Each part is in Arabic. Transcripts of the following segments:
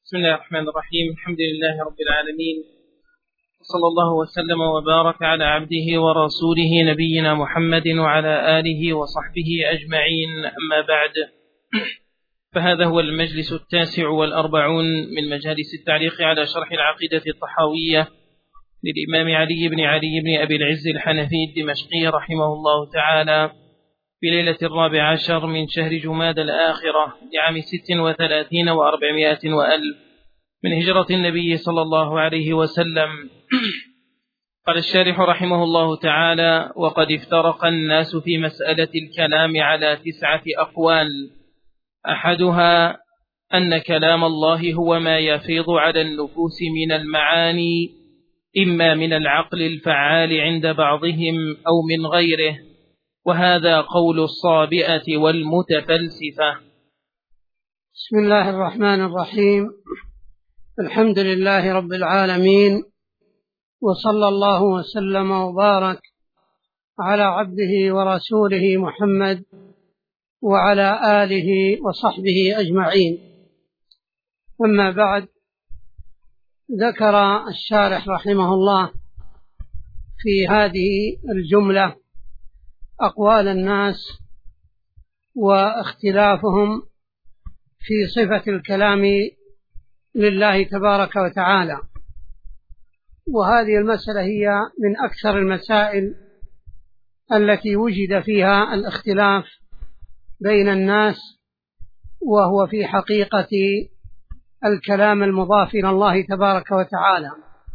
بسم الله الرحمن الرحيم. الحمد لله رب العالمين، صلى الله وسلم وبارك على عبده ورسوله نبينا محمد وعلى آله وصحبه أجمعين، أما بعد، فهذا هو المجلس 49 من مجالس التعليق على شرح العقيدة الطحاوية للإمام علي بن أبي العز الحنفي الدمشقي رحمه الله تعالى، في ليلة 14 من شهر جماد الآخرة لعام 36 و400 وألف من هجرة النبي صلى الله عليه وسلم. قال الشارح رحمه الله تعالى: وقد افترق الناس في مسألة الكلام على 9 أقوال، أحدها أن كلام الله هو ما يفيض على النفوس من المعاني، إما من العقل الفعال عند بعضهم أو من غيره، وهذا قول الصابئة والمتفلسفة. بسم الله الرحمن الرحيم. الحمد لله رب العالمين، وصلى الله وسلم وبارك على عبده ورسوله محمد وعلى آله وصحبه أجمعين. أما بعد، ذكر الشارح رحمه الله في هذه الجملة أقوال الناس واختلافهم في صفة الكلام لله تبارك وتعالى، وهذه المسألة هي من أكثر المسائل التي وجد فيها الاختلاف بين الناس، وهو في حقيقة الكلام المضاف إلى الله تبارك وتعالى.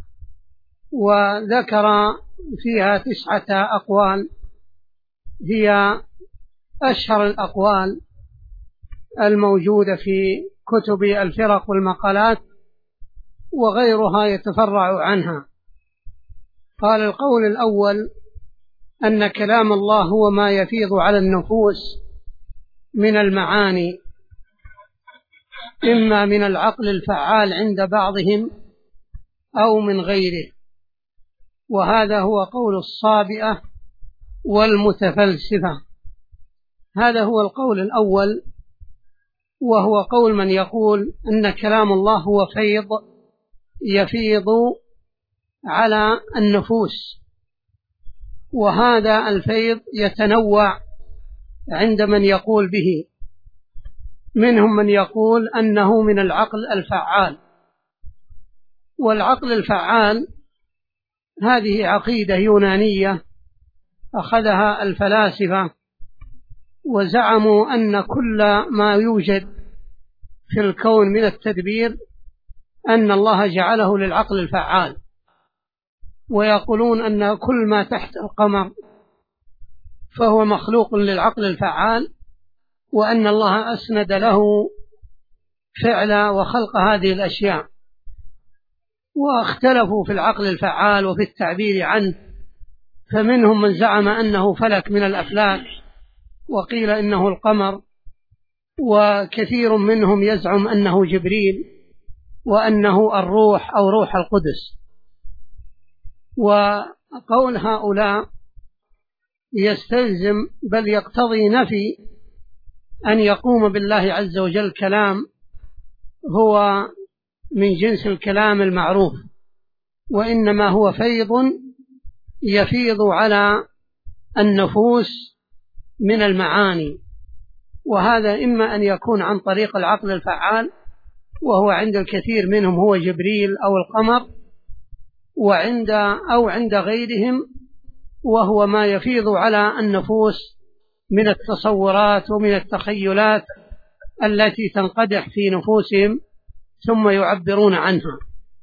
وذكر فيها 9 أقوال هي أشهر الأقوال الموجودة في كتب الفرق والمقالات، وغيرها يتفرع عنها. قال: القول الأول أن كلام الله هو ما يفيض على النفوس من المعاني، إما من العقل الفعال عند بعضهم أو من غيره، وهذا هو قول الصابئة والمتفلسفة. هذا هو القول الأول، وهو قول من يقول أن كلام الله هو فيض يفيض على النفوس، وهذا الفيض يتنوع عند من يقول به. منهم من يقول أنه من العقل الفعال، والعقل الفعال هذه عقيدة يونانية أخذها الفلاسفة، وزعموا أن كل ما يوجد في الكون من التدبير أن الله جعله للعقل الفعال، ويقولون أن كل ما تحت القمر فهو مخلوق للعقل الفعال، وأن الله أسند له فعل وخلق هذه الأشياء. واختلفوا في العقل الفعال وفي التعبير عنه، فمنهم من زعم أنه فلك من الأفلاك، وقيل إنه القمر، وكثير منهم يزعم أنه جبريل، وأنه الروح أو روح القدس. وقول هؤلاء يستلزم بل يقتضي نفي أن يقوم بالله عز وجل كلام هو من جنس الكلام المعروف، وإنما هو فيض يفيض على النفوس من المعاني، وهذا إما أن يكون عن طريق العقل الفعال، وهو عند الكثير منهم هو جبريل أو القمر، أو عند غيرهم وهو ما يفيض على النفوس من التصورات ومن التخيلات التي تنقدح في نفوسهم ثم يعبرون عنها.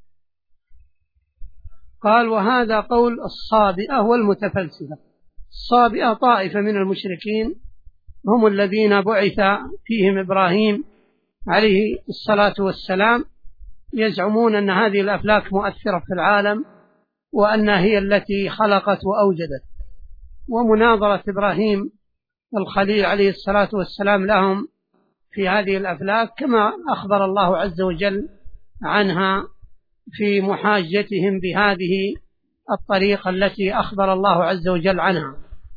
قال: وهذا قول الصابئة والمتفلسفة. الصابئة طائفة من المشركين، هم الذين بعث فيهم إبراهيم عليه الصلاة والسلام، يزعمون أن هذه الأفلاك مؤثرة في العالم، وأنها هي التي خلقت وأوجدت. ومناظرة إبراهيم الخليل عليه الصلاة والسلام لهم في هذه الأفلاك كما أخبر الله عز وجل عنها في محاجتهم بهذه الطريقة التي أخبر الله عز وجل عنها.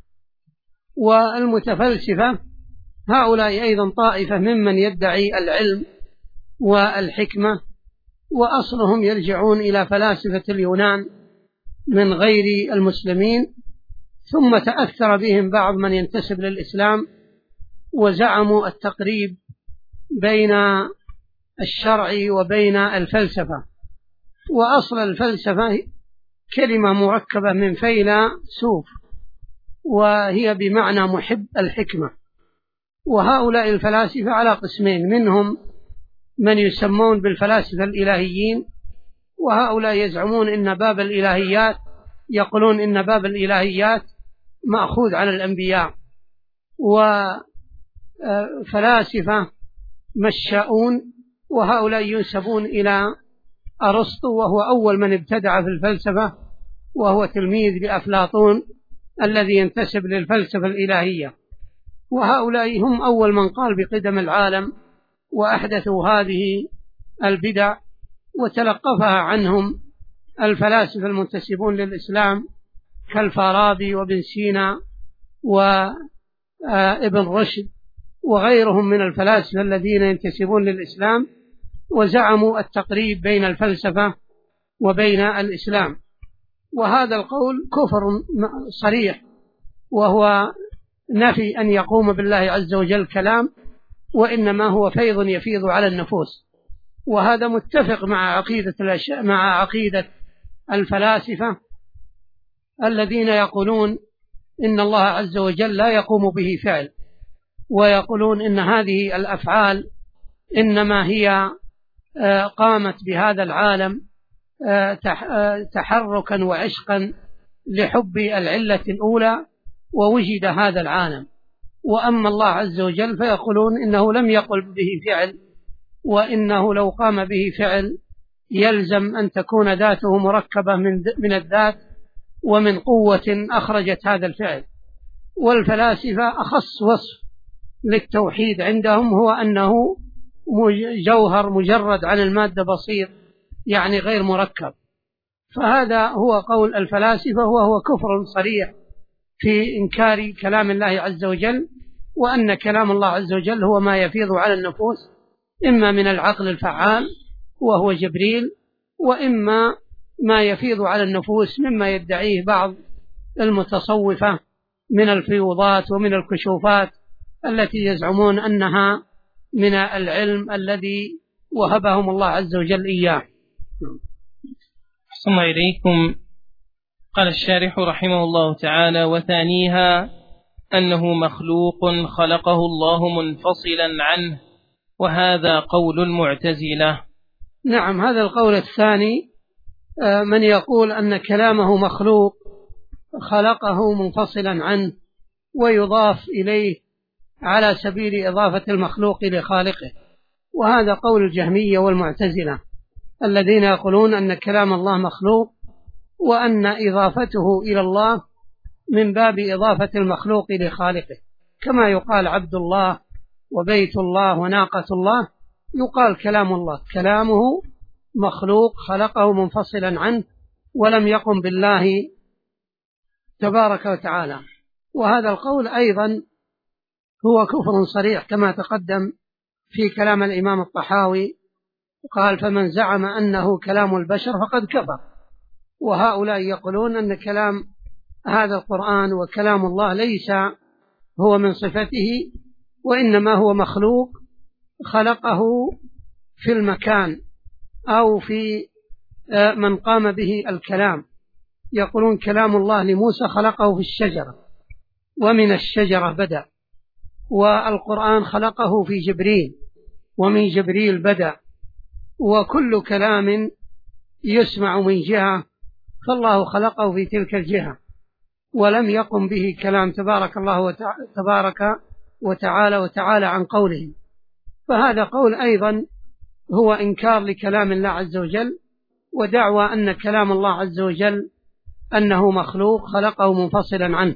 والمتفلسفة هؤلاء أيضا طائفة ممن يدعي العلم والحكمة، وأصلهم يرجعون إلى فلاسفة اليونان من غير المسلمين، ثم تأثر بهم بعض من ينتسب للإسلام وزعموا التقريب بين الشرع وبين الفلسفة. وأصل الفلسفة كلمة مركبة من فيلسوف، وهي بمعنى محب الحكمة. وهؤلاء الفلاسفة على قسمين، منهم من يسمون بالفلاسفة الإلهيين، وهؤلاء يزعمون إن باب الإلهيات، يقولون إن باب الإلهيات مأخوذ عن الأنبياء. وفلاسفة مشاؤون، وهؤلاء ينسبون إلى أرسطو، وهو أول من ابتدع في الفلسفة، وهو تلميذ لأفلاطون الذي ينتسب للفلسفة الإلهية. وهؤلاء هم أول من قال بقدم العالم، وأحدثوا هذه البدع، وتلقفها عنهم الفلاسفة المنتسبون للإسلام كالفارابي وابن سينا وابن رشد وغيرهم من الفلاسفة الذين ينتسبون للإسلام، وزعموا التقريب بين الفلسفة وبين الإسلام. وهذا القول كفر صريح، وهو نفي أن يقوم بالله عز وجل كلام، وإنما هو فيض يفيض على النفوس. وهذا متفق مع عقيدة الفلاسفة الذين يقولون إن الله عز وجل لا يقوم به فعل، ويقولون إن هذه الأفعال إنما هي قامت بهذا العالم تحركا وعشقا لحب العلة الأولى، ووجد هذا العالم. وأما الله عز وجل فيقولون إنه لم يقل به فعل، وإنه لو قام به فعل يلزم أن تكون ذاته مركبة من الذات ومن قوة أخرجت هذا الفعل. والفلاسفة أخص وصف للتوحيد عندهم هو أنه جوهر مجرد عن المادة بسيط، يعني غير مركب. فهذا هو قول الفلاسفة، وهو كفر صريح في إنكار كلام الله عز وجل، وأن كلام الله عز وجل هو ما يفيض على النفوس، إما من العقل الفعال وهو جبريل، وإما ما يفيض على النفوس مما يدعيه بعض المتصوفة من الفيوضات ومن الكشوفات التي يزعمون أنها من العلم الذي وهبهم الله عز وجل إياه. أحسن إليكم. قال الشارح رحمه الله تعالى: وثانيها أنه مخلوق خلقه الله منفصلا عنه، وهذا قول المعتزلة. نعم، هذا القول الثاني، من يقول أن كلامه مخلوق خلقه منفصلا عنه ويضاف إليه على سبيل إضافة المخلوق لخالقه. وهذا قول الجهمية والمعتزلة الذين يقولون أن كلام الله مخلوق، وأن إضافته إلى الله من باب إضافة المخلوق لخالقه، كما يقال عبد الله وبيت الله وناقة الله، يقال كلام الله كلامه مخلوق خلقه منفصلا عنه ولم يقم بالله تبارك وتعالى. وهذا القول أيضا هو كفر صريح كما تقدم في كلام الإمام الطحاوي، قال: فمن زعم أنه كلام البشر فقد كفر. وهؤلاء يقولون أن كلام هذا القرآن وكلام الله ليس هو من صفته، وإنما هو مخلوق خلقه في المكان أو في من قام به الكلام. يقولون كلام الله لموسى خلقه في الشجرة، ومن الشجرة بدأ، والقرآن خلقه في جبريل، ومن جبريل بدأ، وكل كلام يسمع من جهة فالله خلقه في تلك الجهة، ولم يقم به كلام تبارك الله وتعالى عن قوله. فهذا قول أيضا هو إنكار لكلام الله عز وجل، ودعوى أن كلام الله عز وجل أنه مخلوق خلقه منفصلا عنه.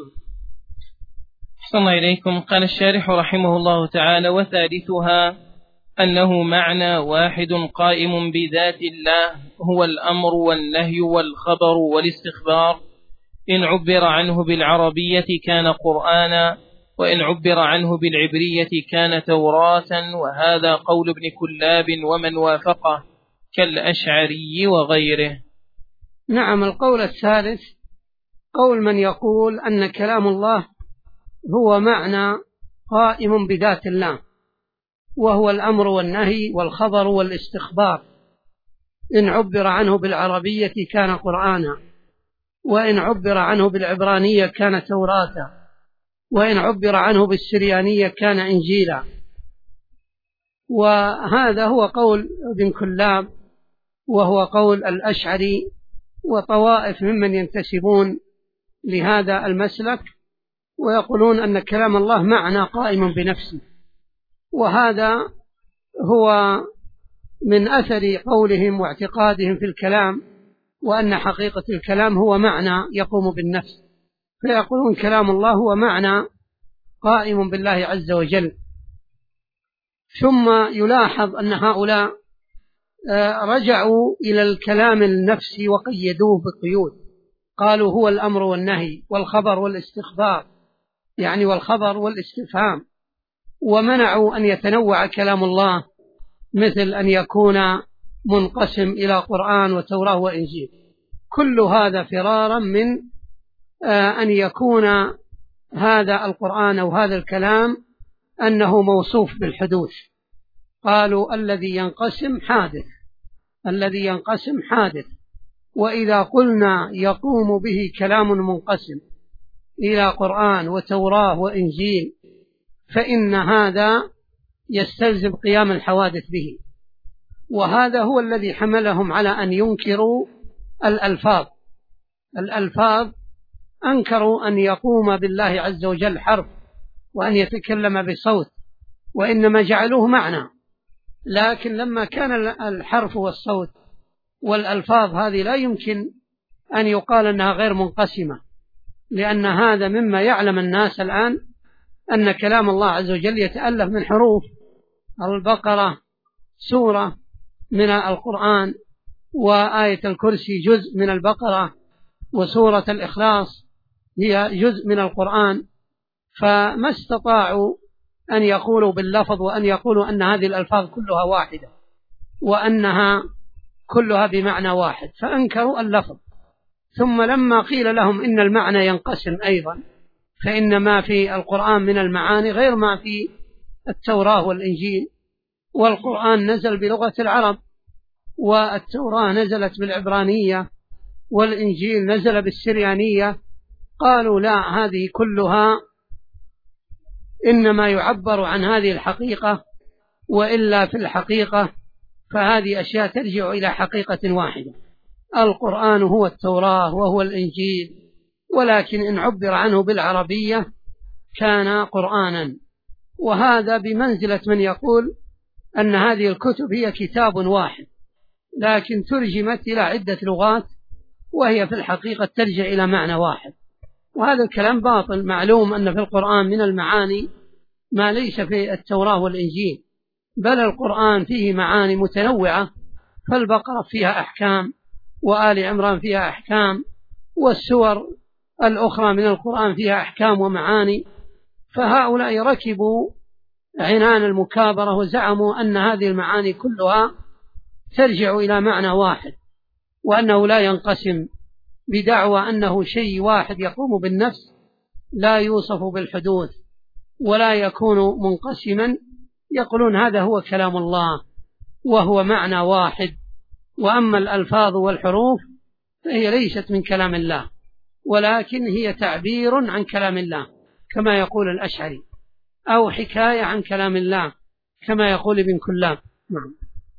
أحسن إليكم. قال الشارح رحمه الله تعالى: وثالثها أنه معنى واحد قائم بذات الله، هو الأمر والنهي والخبر والاستخبار. إن عبر عنه بالعربية كان قرآنا، وإن عبر عنه بالعبرية كان توراة. وهذا قول ابن كلاب ومن وافقه، كالأشعري وغيره. نعم. القول الثالث قول من يقول أن كلام الله هو معنى قائم بذات الله، وهو الأمر والنهي والخبر والاستخبار، إن عبر عنه بالعربية كان قرآنا، وإن عبر عنه بالعبرانية كان توراة، وإن عبر عنه بالسريانية كان إنجيلا. وهذا هو قول ابن كلاب، وهو قول الأشعري وطوائف ممن ينتسبون لهذا المسلك، ويقولون أن كلام الله معنى قائم بنفسه. وهذا هو من أثر قولهم واعتقادهم في الكلام، وأن حقيقة الكلام هو معنى يقوم بالنفس، فيقولون كلام الله هو معنى قائم بالله عز وجل. ثم يلاحظ أن هؤلاء رجعوا إلى الكلام النفسي وقيدوه بقيود، قالوا هو الأمر والنهي والخبر والاستخبار، يعني والخبر والاستفهام، ومنعوا أن يتنوع كلام الله، مثل أن يكون منقسم إلى قرآن وتوراة وإنجيل. كل هذا فرارا من أن يكون هذا القرآن أو هذا الكلام أنه موصوف بالحدوث. قالوا الذي ينقسم حادث، الذي ينقسم حادث، وإذا قلنا يقوم به كلام منقسم إلى قرآن وتوراة وإنجيل فإن هذا يستلزم قيام الحوادث به. وهذا هو الذي حملهم على أن ينكروا الألفاظ. الألفاظ أنكروا أن يقوم بالله عز وجل حرف وأن يتكلم بصوت، وإنما جعلوه معنى. لكن لما كان الحرف والصوت والألفاظ هذه لا يمكن أن يقال أنها غير منقسمة، لأن هذا مما يعلم الناس الآن أن كلام الله عز وجل يتألف من حروف. البقرة سورة من القرآن، وآية الكرسي جزء من البقرة، وسورة الإخلاص هي جزء من القرآن، فما استطاعوا أن يقولوا باللفظ وأن يقولوا أن هذه الألفاظ كلها واحدة وأنها كلها بمعنى واحد، فأنكروا اللفظ. ثم لما قيل لهم إن المعنى ينقسم أيضا، فإن ما في القرآن من المعاني غير ما في التوراة والإنجيل، والقرآن نزل بلغة العرب، والتوراة نزلت بالعبرانية، والإنجيل نزل بالسريانية. قالوا لا، هذه كلها إنما يعبر عن هذه الحقيقة، وإلا في الحقيقة فهذه أشياء ترجع إلى حقيقة واحدة. القرآن هو التوراة وهو الإنجيل، ولكن إن عبر عنه بالعربية كان قرآنا. وهذا بمنزلة من يقول أن هذه الكتب هي كتاب واحد لكن ترجمت إلى عدة لغات، وهي في الحقيقة ترجع إلى معنى واحد. وهذا الكلام باطل. معلوم أن في القرآن من المعاني ما ليس في التوراة والإنجيل، بل القرآن فيه معاني متنوعة، فالبقرة فيها أحكام، وآل عمران فيها أحكام، والسور الأخرى من القرآن فيها أحكام ومعاني. فهؤلاء ركبوا عنان المكابرة وزعموا أن هذه المعاني كلها ترجع إلى معنى واحد، وأنه لا ينقسم، بدعوى أنه شيء واحد يقوم بالنفس لا يوصف بالحدوث ولا يكون منقسما. يقولون هذا هو كلام الله وهو معنى واحد، وأما الألفاظ والحروف فهي ليست من كلام الله، ولكن هي تعبير عن كلام الله كما يقول الأشعري، أو حكاية عن كلام الله كما يقول ابن كلاب. نعم.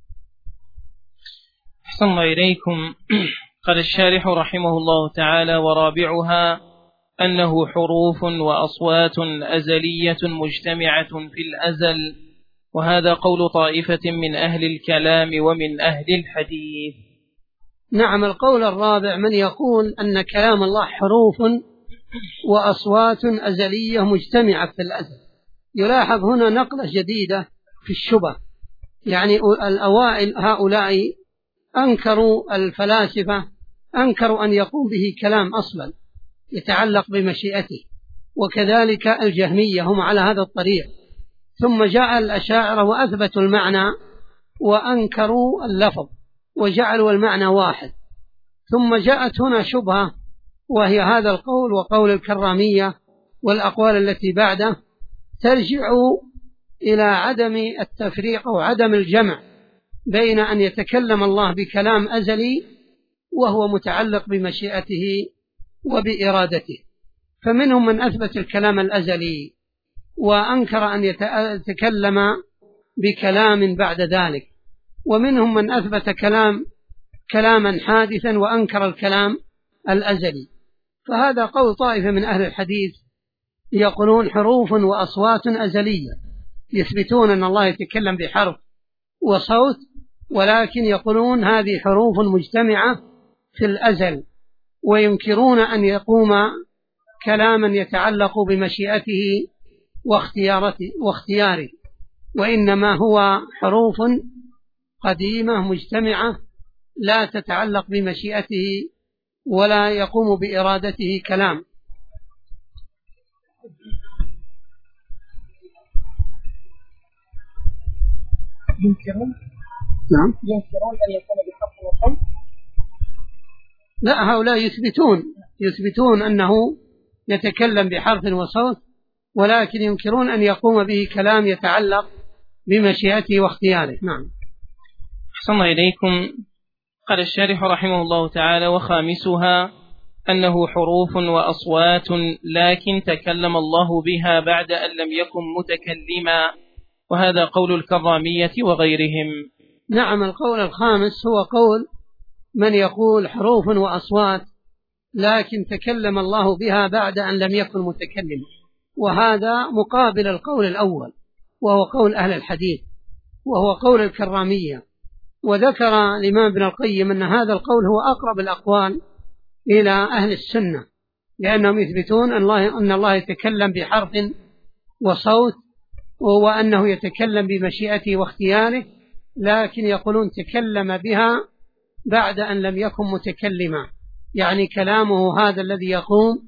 أحسن الله إليكم. قال الشارح رحمه الله تعالى: ورابعها أنه حروف وأصوات أزلية مجتمعة في الأزل، وهذا قول طائفة من أهل الكلام ومن أهل الحديث. نعم. القول الرابع من يقول أن كلام الله حروف وأصوات أزلية مجتمعة في الأزل. يلاحظ هنا نقلة جديدة في الشبه، يعني الأوائل هؤلاء أنكروا الفلاسفة، أنكروا أن يقوم به كلام أصلا يتعلق بمشيئته، وكذلك الجهمية هم على هذا الطريق. ثم جاء الأشاعرة وأثبتوا المعنى وأنكروا اللفظ، وجعلوا المعنى واحد. ثم جاءت هنا شبهة، وهي هذا القول وقول الكرامية والأقوال التي بعده ترجع إلى عدم التفريق أو عدم الجمع بين أن يتكلم الله بكلام أزلي وهو متعلق بمشيئته وبإرادته. فمنهم من أثبت الكلام الأزلي وأنكر أن يتكلم بكلام بعد ذلك، ومنهم من أثبت كلاما حادثا وأنكر الكلام الأزلي. فهذا قول طائفة من أهل الحديث يقولون حروف وأصوات أزلية، يثبتون أن الله يتكلم بحرف وصوت، ولكن يقولون هذه حروف مجتمعة في الأزل، وينكرون أن يقوم كلاما يتعلق بمشيئته واختياره، وإنما هو حروف قديمة مجتمعة لا تتعلق بمشيئته ولا يقوم بإرادته كلام. ينكرون أن يكون بحرف وصوت؟ لا، هؤلاء يثبتون أنه يتكلم بحرف وصوت، ولكن ينكرون أن يقوم به كلام يتعلق بمشيئته واختياره. نعم. أحسن الله إليكم. قال الشارح رحمه الله تعالى: وخامسها أنه حروف وأصوات لكن تكلم الله بها بعد أن لم يكن متكلما، وهذا قول الكرامية وغيرهم. نعم، القول الخامس هو قول من يقول حروف وأصوات لكن تكلم الله بها بعد أن لم يكن متكلما، وهذا مقابل القول الأول وهو قول أهل الحديث وهو قول الكرامية. وذكر الإمام ابن القيم أن هذا القول هو أقرب الأقوال إلى أهل السنة، لأنهم يثبتون أن الله يتكلم بحرف وصوت، وأنه يتكلم بمشيئته واختياره، لكن يقولون تكلم بها بعد أن لم يكن متكلما، يعني كلامه هذا الذي يقوم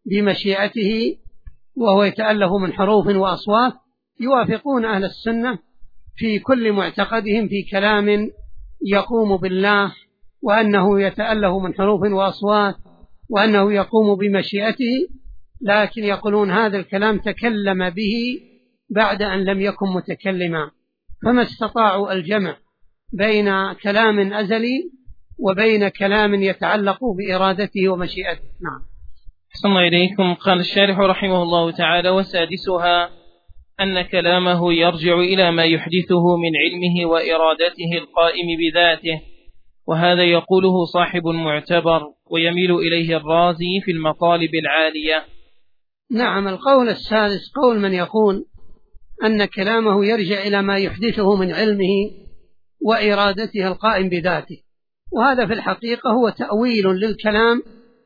بمشيئته وهو يتألف من حروف وأصوات يوافقون أهل السنة في كل معتقدهم في كلام يقوم بالله، وأنه يتألف من حروف وأصوات، وأنه يقوم بمشيئته، لكن يقولون هذا الكلام تكلم به بعد أن لم يكن متكلما، فما استطاعوا الجمع بين كلام أزلي وبين كلام يتعلق بإرادته ومشيئته. نعم. أحسن الله إليكم. قال الشارح رحمه الله تعالى: وسادسها أن كلامه يرجع إلى ما يحدثه من علمه وإرادته القائم بذاته، وهذا يقوله صاحب معتبر ويميل إليه الرازي في المطالب العالية. نعم، القول السادس قول من يقول أن كلامه يرجع إلى ما يحدثه من علمه وإرادته القائم بذاته، وهذا في الحقيقة هو تأويل للكلام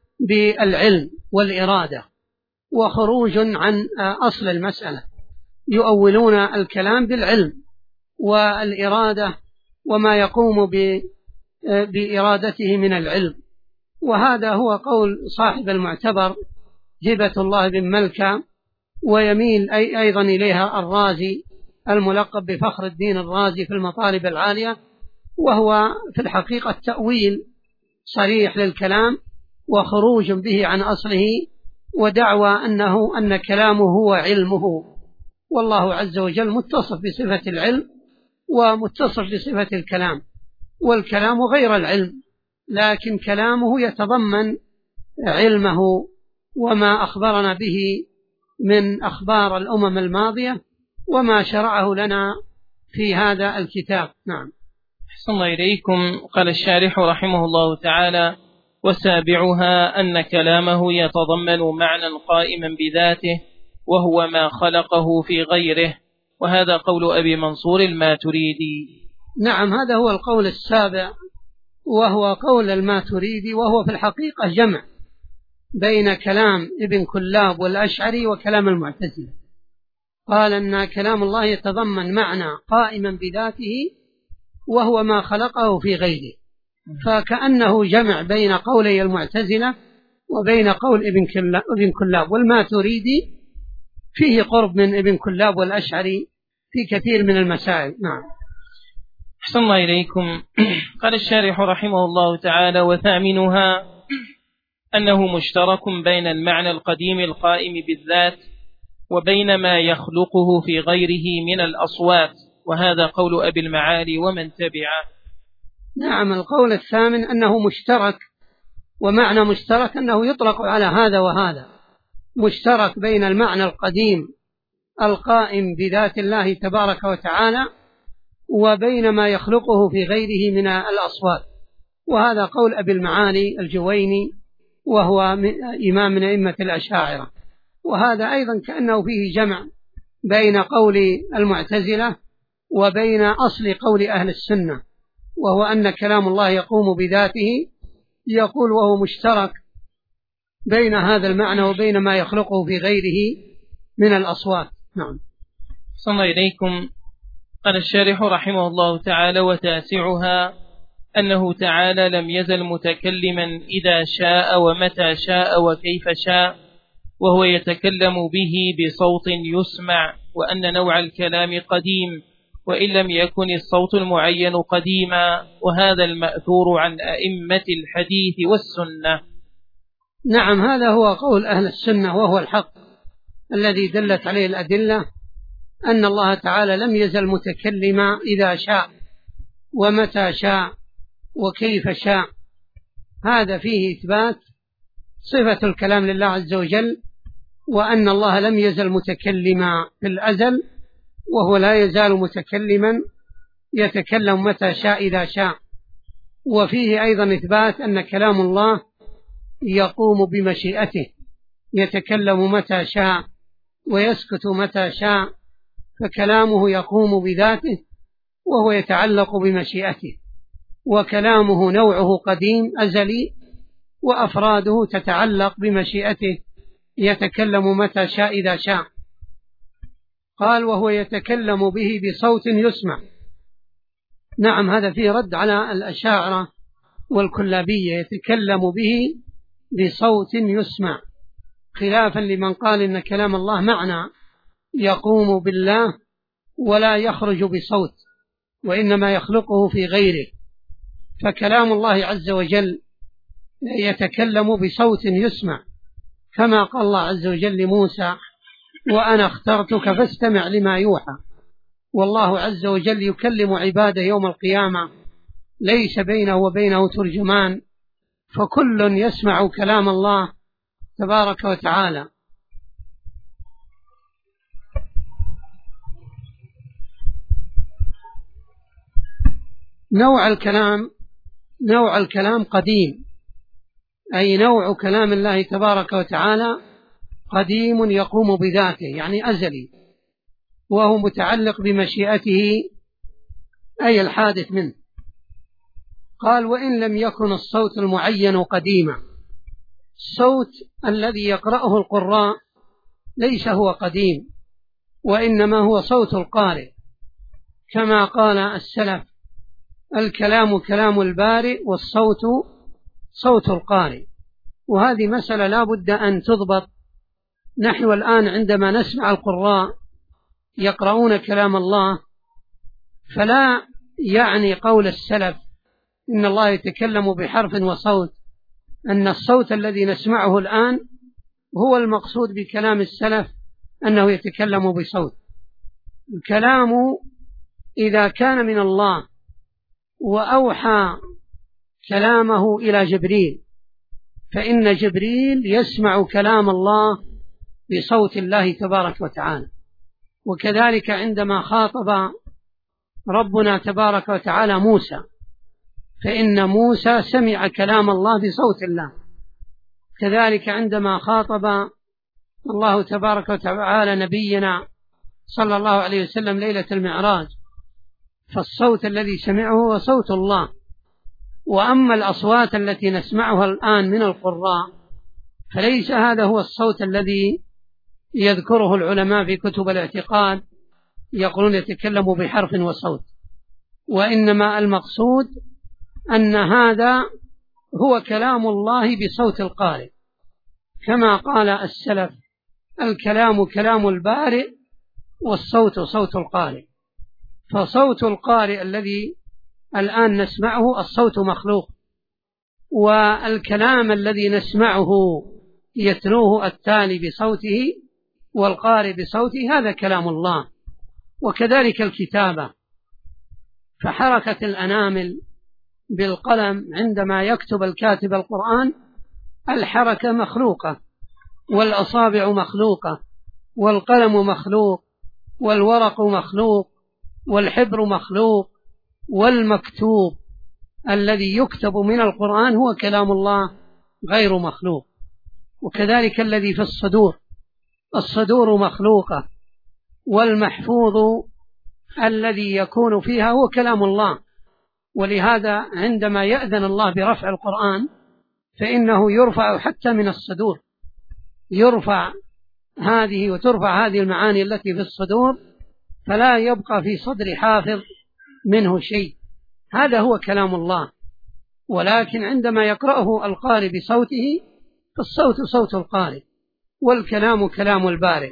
بالعلم والإرادة وخروج عن أصل المسألة. يؤولون الكلام بالعلم والإرادة وما يقوم بإرادته من العلم، وهذا هو قول صاحب المعتبر هبة الله بن ملكة، ويميل أيضا إليها الرازي الملقب بفخر الدين الرازي في المطالب العالية، وهو في الحقيقة تأويل صريح للكلام وخروج به عن أصله، ودعوى أن كلامه هو علمه، والله عز وجل متصف بصفة العلم ومتصف بصفة الكلام، والكلام غير العلم، لكن كلامه يتضمن علمه وما أخبرنا به من أخبار الأمم الماضية وما شرعه لنا في هذا الكتاب. نعم. أحسن الله إليكم. قال الشارح رحمه الله تعالى: وسابعها أن كلامه يتضمن معنى قائما بذاته وهو ما خلقه في غيره، وهذا قول أبي منصور الماتريدي. نعم، هذا هو القول السابع وهو قول الماتريدي، وهو في الحقيقة جمع بين كلام ابن كلاب والأشعري وكلام المعتزلة. قال أن كلام الله يتضمن معنى قائما بذاته وهو ما خلقه في غيره، فكأنه جمع بين قولي المعتزلة وبين قول ابن كلاب، والماتريدي فيه قرب من ابن كلاب والأشعري في كثير من المسائل. نعم. أحسن الله إليكم. قال الشارح رحمه الله تعالى: وثامنها أنه مشترك بين المعنى القديم القائم بالذات وبين ما يخلقه في غيره من الأصوات، وهذا قول أبي المعالي ومن تبعه. نعم، القول الثامن أنه مشترك، ومعنى مشترك أنه يطلق على هذا وهذا، مشترك بين المعنى القديم القائم بذات الله تبارك وتعالى وبين ما يخلقه في غيره من الأصوات، وهذا قول أبي المعالي الجويني وهو إمام من أئمة الأشاعرة. وهذا أيضا كأنه فيه جمع بين قول المعتزلة وبين أصل قول أهل السنة، وهو أن كلام الله يقوم بذاته، يقول وهو مشترك بين هذا المعنى وبين ما يخلقه في غيره من الأصوات. نعم. صلى الله إليكم. قال الشارح رحمه الله تعالى: وتاسعها أنه تعالى لم يزل متكلما إذا شاء ومتى شاء وكيف شاء، وهو يتكلم به بصوت يسمع، وأن نوع الكلام قديم وإن لم يكن الصوت المعين قديما، وهذا المأثور عن أئمة الحديث والسنة. نعم، هذا هو قول أهل السنة، وهو الحق الذي دلت عليه الأدلة، أن الله تعالى لم يزل متكلما إذا شاء ومتى شاء وكيف شاء. هذا فيه إثبات صفة الكلام لله عز وجل، وأن الله لم يزل متكلما في الأزل، وهو لا يزال متكلما يتكلم متى شاء إذا شاء. وفيه أيضا إثبات أن كلام الله يقوم بمشيئته، يتكلم متى شاء ويسكت متى شاء، فكلامه يقوم بذاته وهو يتعلق بمشيئته، وكلامه نوعه قديم أزلي، وأفراده تتعلق بمشيئته، يتكلم متى شاء إذا شاء. قال: وهو يتكلم به بصوت يسمع. نعم، هذا فيه رد على الأشاعرة والكلابية، يتكلم به بصوت يسمع، خلافا لمن قال إن كلام الله معنى يقوم بالله ولا يخرج بصوت، وإنما يخلقه في غيره. فكلام الله عز وجل يتكلم بصوت يسمع، كما قال الله عز وجل لموسى: وأنا اخترتك فاستمع لما يوحى. والله عز وجل يكلم عباده يوم القيامة، ليس بينه وبينه ترجمان، فكل يسمع كلام الله تبارك وتعالى. نوع الكلام قديم، أي نوع كلام الله تبارك وتعالى قديم يقوم بذاته، يعني أزلي، وهو متعلق بمشيئته أي الحادث منه. قال: وإن لم يكن الصوت المعين قديما. الصوت الذي يقرأه القراء ليس هو قديم، وإنما هو صوت القارئ، كما قال السلف: الكلام كلام البارئ والصوت صوت القارئ. وهذه مسألة لا بد أن تضبط. نحن الآن عندما نسمع القراء يقرؤون كلام الله، فلا يعني قول السلف إن الله يتكلم بحرف وصوت أن الصوت الذي نسمعه الآن هو المقصود بكلام السلف أنه يتكلم بصوت. الكلام إذا كان من الله وأوحى كلامه إلى جبريل، فإن جبريل يسمع كلام الله بصوت الله تبارك وتعالى. وكذلك عندما خاطب ربنا تبارك وتعالى موسى، فإن موسى سمع كلام الله بصوت الله. كذلك عندما خاطب الله تبارك وتعالى نبينا صلى الله عليه وسلم ليلة المعراج، فالصوت الذي سمعه هو صوت الله. وأما الأصوات التي نسمعها الآن من القراء فليس هذا هو الصوت الذي يذكره العلماء في كتب الاعتقاد، يقولون يتكلم بحرف وصوت، وإنما المقصود أن هذا هو كلام الله بصوت القارئ، كما قال السلف: الكلام كلام البارئ والصوت صوت القارئ. فصوت القارئ الذي الآن نسمعه الصوت مخلوق، والكلام الذي نسمعه يتلوه التالي بصوته والقارئ بصوته هذا كلام الله. وكذلك الكتابة، فحركة الأنامل بالقلم عندما يكتب الكاتب القرآن الحركة مخلوقة، والأصابع مخلوقة، والقلم مخلوق، والورق مخلوق، والحبر مخلوق، والمكتوب الذي يكتب من القرآن هو كلام الله غير مخلوق. وكذلك الذي في الصدور مخلوقة، والمحفوظ الذي يكون فيها هو كلام الله. ولهذا عندما يأذن الله برفع القرآن فإنه يرفع حتى من الصدور، يرفع هذه وترفع هذه المعاني التي في الصدور، فلا يبقى في صدر حافظ منه شيء، هذا هو كلام الله. ولكن عندما يقرأه القارئ بصوته فالصوت صوت القارئ، والكلام كلام البارئ.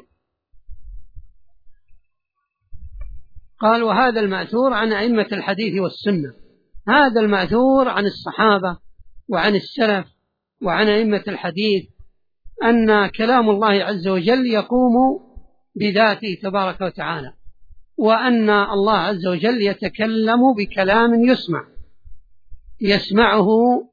قال: وهذا المأثور عن أئمة الحديث والسنة، هذا المأثور عن الصحابة وعن السلف وعن أئمة الحديث أن كلام الله عز وجل يقوم بذاته تبارك وتعالى، وأن الله عز وجل يتكلم بكلام يسمعه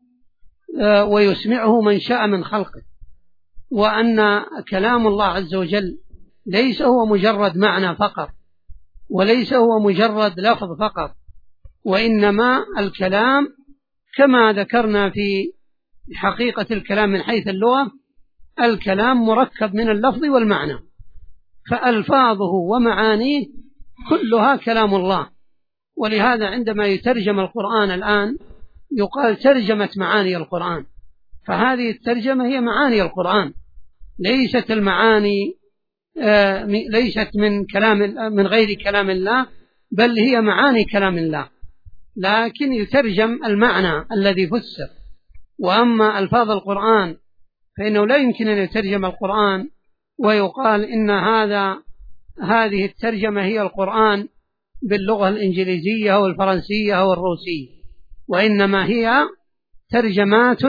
ويسمعه من شاء من خلقه، وأن كلام الله عز وجل ليس هو مجرد معنى فقط، وليس هو مجرد لفظ فقط، وإنما الكلام كما ذكرنا في حقيقة الكلام من حيث اللغة، الكلام مركب من اللفظ والمعنى، فألفاظه ومعانيه كلها كلام الله. ولهذا عندما يترجم القرآن الآن يقال ترجمة معاني القرآن، فهذه الترجمة هي معاني القرآن، ليست المعاني ليست من غير كلام الله، بل هي معاني كلام الله، لكن يترجم المعنى الذي فسر. وأما ألفاظ القرآن فإنه لا يمكن أن يترجم القرآن ويقال إن هذه الترجمة هي القرآن باللغة الإنجليزية أو الفرنسية أو الروسية، وإنما هي ترجمات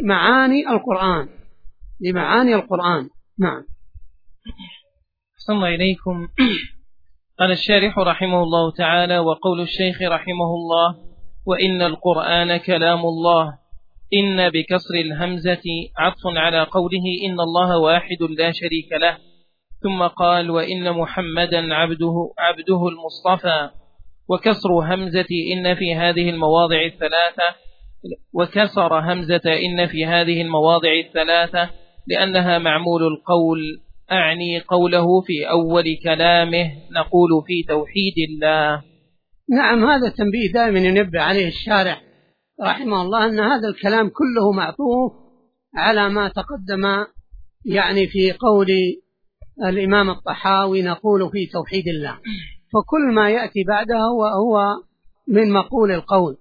لمعاني القرآن. نعم. أحسن الله إليكم. قال الشارح رحمه الله تعالى: وقول الشيخ رحمه الله: وإن القرآن كلام الله، إن بكسر الهمزة عطف على قوله إن الله واحد لا شريك له. ثم قال: وإن محمدا عبده المصطفى. وكسر همزة إن في هذه المواضع الثلاثة، وكسر همزة إن في هذه المواضع الثلاثة لأنها معمول القول، أعني قوله في أول كلامه نقول في توحيد الله. نعم، هذا تنبيه دائما ينبه عليه الشارح رحمه الله، أن هذا الكلام كله معطوف على ما تقدم، يعني في قول الإمام الطحاوي نقول في توحيد الله، فكل ما يأتي بعده هو من مقول القول.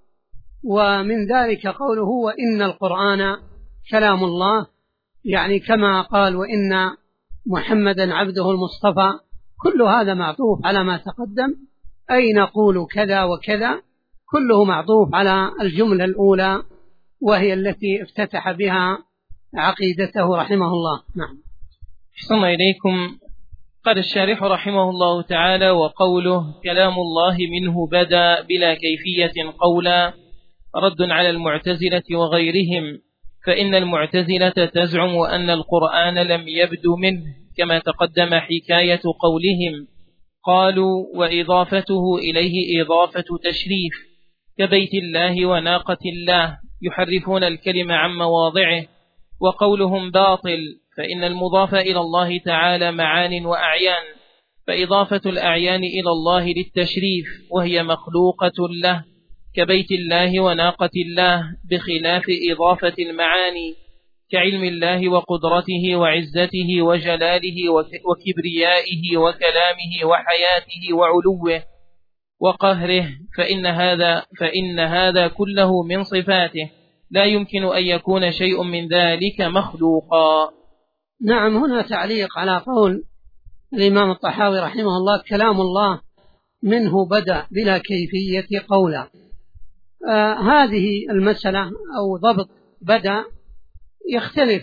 ومن ذلك قوله: وإن القرآن كلام الله، يعني كما قال: وإن محمدا عبده المصطفى، كل هذا معطوف على ما تقدم، أي نقول كذا وكذا، كله معطوف على الجملة الأولى وهي التي افتتح بها عقيدته رحمه الله. نعم. أحسن إليكم. قال الشارح رحمه الله تعالى: وقوله كلام الله منه بدا بلا كيفية قولا رد على المعتزلة وغيرهم، فإن المعتزلة تزعم أن القرآن لم يبدو منه كما تقدم حكاية قولهم، قالوا: وإضافته إليه إضافة تشريف كبيت الله وناقة الله، يحرفون الكلمة عن مواضعه. وقولهم باطل، فإن المضاف إلى الله تعالى معان وأعيان، فإضافة الأعيان إلى الله للتشريف وهي مخلوقة له كبيت الله وناقة الله، بخلاف إضافة المعاني كعلم الله وقدرته وعزته وجلاله وكبريائه وكلامه وحياته وعلوه وقهره، فإن هذا كله من صفاته، لا يمكن أن يكون شيء من ذلك مخلوقا. نعم، هنا تعليق على قول الإمام الطحاوي رحمه الله: كلام الله منه بدأ بلا كيفية قولا. هذه المسألة أو ضبط بدأ يختلف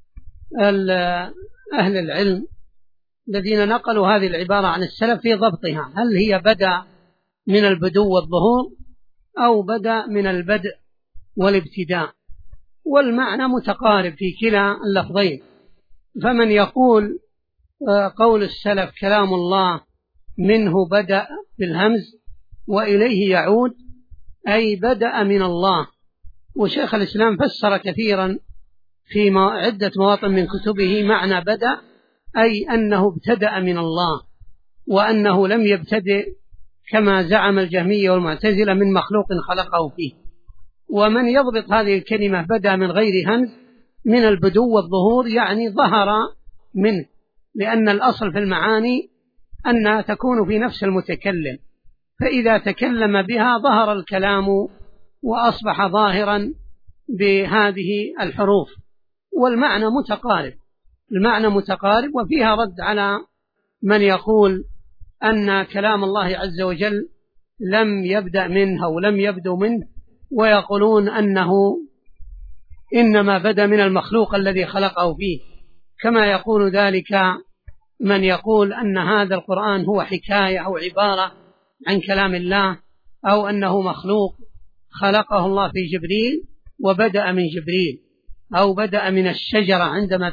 أهل العلم الذين نقلوا هذه العبارة عن السلف في ضبطها، هل هي بدأ من البدو والظهور أو بدأ من البدء والابتداء، والمعنى متقارب في كلا اللفظين. فمن يقول قول السلف كلام الله منه بدأ بالهمز وإليه يعود، أي بدأ من الله. وشيخ الإسلام فسر كثيرا في عدة مواطن من كتبه معنى بدأ، أي أنه ابتدأ من الله، وأنه لم يبتدئ كما زعم الجهمية والمعتزلة من مخلوق خلقه فيه. ومن يضبط هذه الكلمة بدأ من غير همز من البدو والظهور يعني ظهر منه، لأن الأصل في المعاني أنها تكون في نفس المتكلم، فإذا تكلم بها ظهر الكلام وأصبح ظاهرا بهذه الحروف، والمعنى متقارب. وفيها رد على من يقول أن كلام الله عز وجل لم يبدأ منه أو لم يبدو منه، ويقولون أنه إنما بدأ من المخلوق الذي خلقه فيه، كما يقول ذلك من يقول أن هذا القرآن هو حكاية أو عبارة عن كلام الله، أو أنه مخلوق خلقه الله في جبريل وبدأ من جبريل، أو بدأ من الشجرة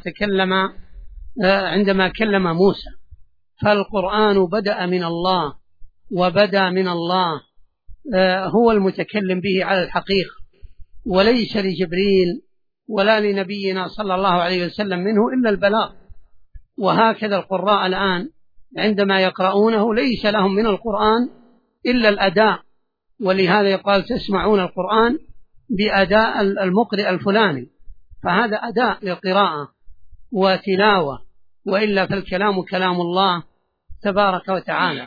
عندما كلم موسى. فالقرآن بدأ من الله، وبدأ من الله هو المتكلم به على الحقيقة، وليس لجبريل ولا لنبينا صلى الله عليه وسلم منه إلا البلاغ. وهكذا القراء الآن عندما يقرؤونه ليس لهم من القرآن إلا الأداء، ولهذا يقال تسمعون القرآن بأداء المقرئ الفلاني، فهذا أداء للقراءة وتلاوة، وإلا فالكلام كلام الله تبارك وتعالى.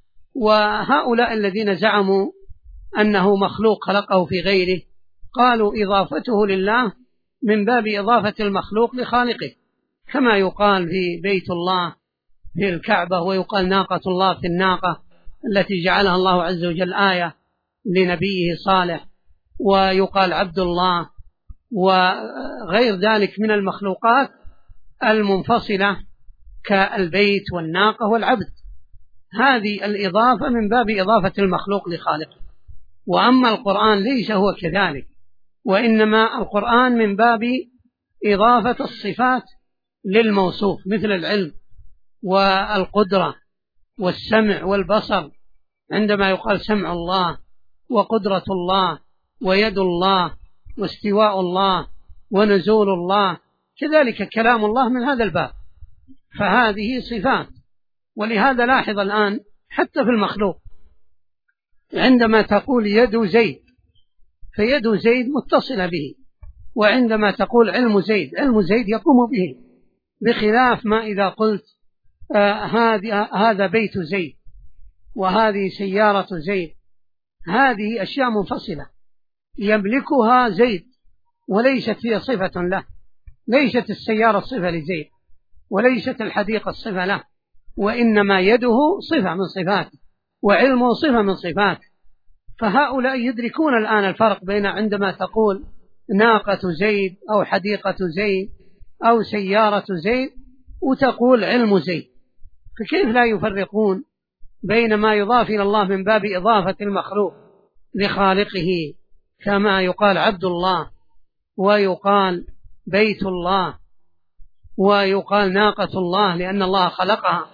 وهؤلاء الذين زعموا أنه مخلوق خلقه في غيره قالوا إضافته لله من باب إضافة المخلوق لخالقه، كما يقال في بيت الله في الكعبة، ويقال ناقة الله في الناقة التي جعلها الله عز وجل آية لنبيه صالح، ويقال عبد الله، وغير ذلك من المخلوقات المنفصلة كالبيت والناقة والعبد. هذه الإضافة من باب إضافة المخلوق لخالقه. وأما القرآن ليس هو كذلك، وإنما القرآن من باب إضافة الصفات للموصوف، مثل العلم والقدرة والسمع والبصر، عندما يقال سمع الله وقدرة الله ويد الله واستواء الله ونزول الله، كذلك كلام الله من هذا الباب، فهذه صفات. ولهذا لاحظ الآن حتى في المخلوق عندما تقول يد زيد فيد زيد متصلة به، وعندما تقول علم زيد يقوم به، بخلاف ما إذا قلت هذا بيت زيد وهذه سيارة زيد، هذه أشياء منفصلة يملكها زيد وليست هي صفة له، ليست السيارة صفة لزيد وليست الحديقة صفة له، وإنما يده صفة من صفاته وعلمه صفة من صفاته. فهؤلاء يدركون الآن الفرق بين عندما تقول ناقة زيد أو حديقة زيد أو سيارة زيد وتقول علم زيد، فكيف لا يفرقون بين ما يضاف إلى الله من باب إضافة المخلوق لخالقه، كما يقال عبد الله ويقال بيت الله ويقال ناقة الله لأن الله خلقها،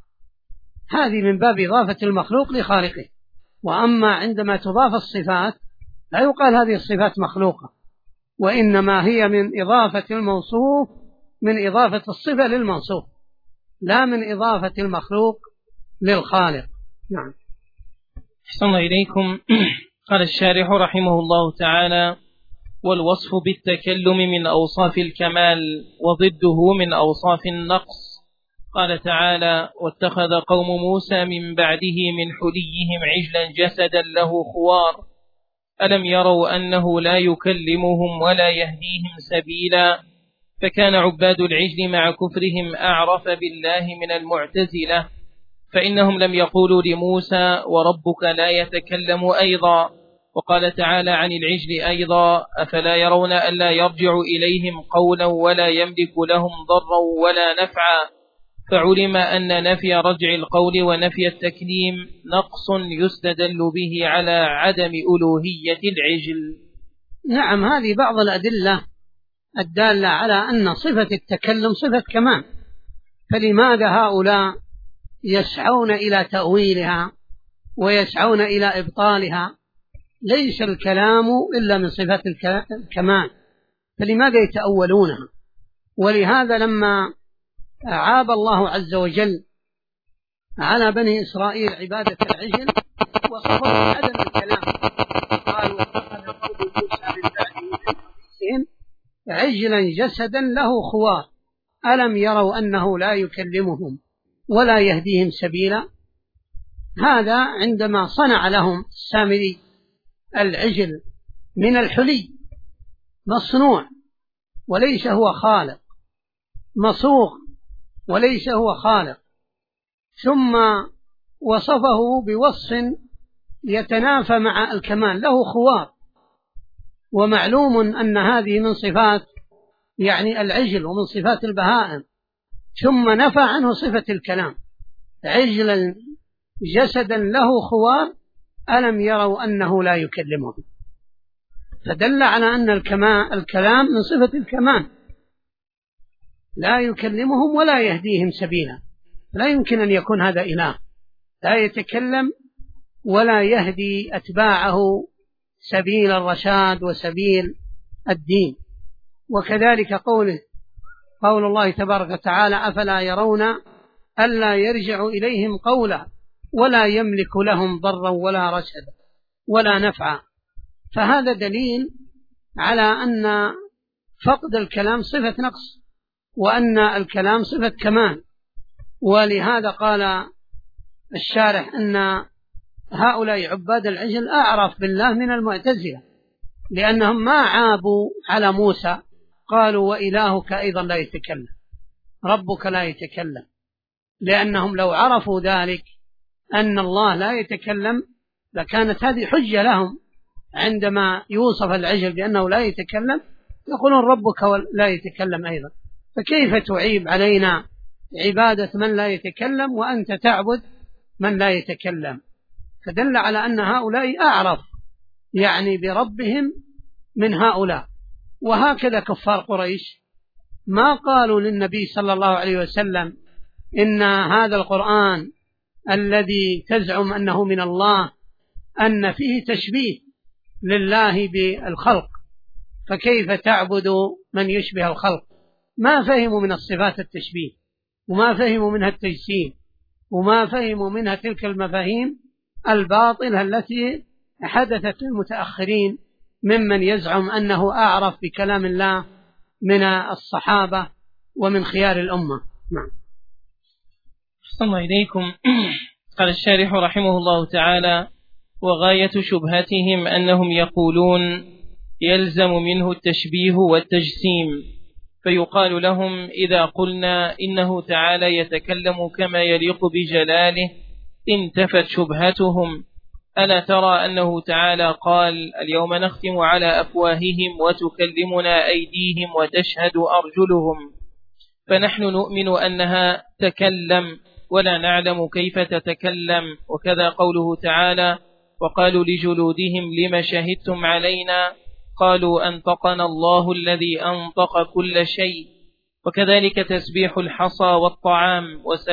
هذه من باب إضافة المخلوق لخالقه. وأما عندما تضاف الصفات لا يقال هذه الصفات مخلوقة، وإنما هي من إضافة الموصوف، من إضافة الصفة للموصوف، لا من إضافة المخلوق للخالق. نعم. أحسن إليكم. قال الشارح رحمه الله تعالى: والوصف بالتكلم من أوصاف الكمال، وضده من أوصاف النقص. قال تعالى: واتخذ قوم موسى من بعده من حليهم عجلا جسدا له خوار ألم يروا أنه لا يكلمهم ولا يهديهم سبيلا. فكان عباد العجل مع كفرهم أعرف بالله من المعتزلة، فإنهم لم يقولوا لموسى وربك لا يتكلم أيضا، وقال تعالى عن العجل أيضا: أفلا يرون ألا يرجع إليهم قولا ولا يملك لهم ضرا ولا نفعا. فعلم أن نفي رجع القول ونفي التكليم نقص يستدل به على عدم ألوهية العجل. نعم، هذه بعض الأدلة الدالة على أن صفة التكلم صفة كمال. فلماذا هؤلاء يسعون إلى تأويلها ويسعون إلى إبطالها؟ ليس الكلام إلا من صفات الكمال، فلماذا يتأولونها؟ ولهذا لما عاب الله عز وجل على بني إسرائيل عبادة العجل وصفوا عدم الكلام، قالوا: واتخذ قوم موسى من بعده عجلا جسدا له خوار ألم يروا أنه لا يكلمهم ولا يهديهم سبيلا. هذا عندما صنع لهم السامري العجل من الحلي مصنوع وليس هو خالق، مصوغ وليس هو خالق، ثم وصفه بوصف يتنافى مع الكمال، له خوار، ومعلوم أن هذه من صفات العجل ومن صفات البهائم، ثم نفى عنه صفة الكلام: عجلا جسدا له خوار ألم يروا أنه لا يكلمهم. فدل على أن الكلام من صفة الكمال، لا يكلمهم ولا يهديهم سبيلا. لا يمكن أن يكون هذا إله لا يتكلم ولا يهدي أتباعه سبيل الرشاد وسبيل الدين. وكذلك قول الله تبارك وتعالى: أفلا يرون ألا يرجع إليهم قولا ولا يملك لهم ضرا ولا رشدا ولا نفعا. فهذا دليل على أن فقد الكلام صفة نقص، وأن الكلام صفة كمال. ولهذا قال الشارح أن هؤلاء عباد العجل أعرف بالله من المعتزلة، لأنهم ما عابوا على موسى، قالوا: وإلهك أيضا لا يتكلم، ربك لا يتكلم، لأنهم لو عرفوا ذلك أن الله لا يتكلم لكانت هذه حجة لهم عندما يوصف العجل بأنه لا يتكلم، يقولون: ربك لا يتكلم أيضا، فكيف تعيب علينا عبادة من لا يتكلم وأنت تعبد من لا يتكلم؟ فدل على أن هؤلاء أعرف بربهم من هؤلاء. وهكذا كفار قريش ما قالوا للنبي صلى الله عليه وسلم: إن هذا القرآن الذي تزعم أنه من الله أن فيه تشبيه لله بالخلق، فكيف تعبد من يشبه الخلق؟ ما فهموا من الصفات التشبيه، وما فهموا منها التجسيم، وما فهموا منها تلك المفاهيم الباطلة التي حدثت للمتأخرين ممن يزعم أنه أعرف بكلام الله من الصحابة ومن خيار الأمة. نعم. أحسن إليكم. قال الشارح رحمه الله تعالى: وغاية شبهتهم أنهم يقولون يلزم منه التشبيه والتجسيم، فيقال لهم: إذا قلنا إنه تعالى يتكلم كما يليق بجلاله انتفت شبهتهم. ألا ترى أنه تعالى قال: اليوم نختم على أفواههم وتكلمنا أيديهم وتشهد أرجلهم، فنحن نؤمن أنها تكلم ولا نعلم كيف تتكلم. وكذا قوله تعالى: وقالوا لجلودهم لم شهدتم علينا قالوا أنطقنا الله الذي أنطق كل شيء. وكذلك تسبيح الحصى والطعام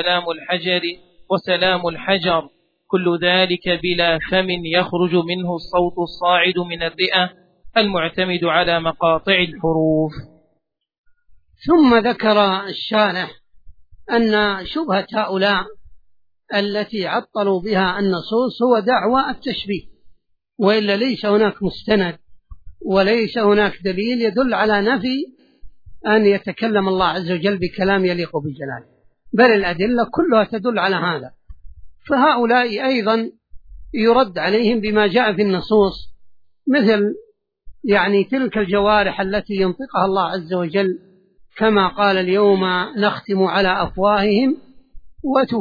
وسلام الحجر، كل ذلك بلا فم يخرج منه الصوت الصاعد من الرئة المعتمد على مقاطع الحروف. ثم ذكر الشارح أن شبهة هؤلاء التي عطلوا بها النصوص هو دعوى التشبيه، وإلا ليس هناك مستند وليس هناك دليل يدل على نفي أن يتكلم الله عز وجل بكلام يليق بجلاله، بل الأدلة كلها تدل على هذا. فهؤلاء أيضا يرد عليهم بما جاء في النصوص، مثل تلك الجوارح التي ينطقها الله عز وجل، كما قال: اليوم نختم على أفواههم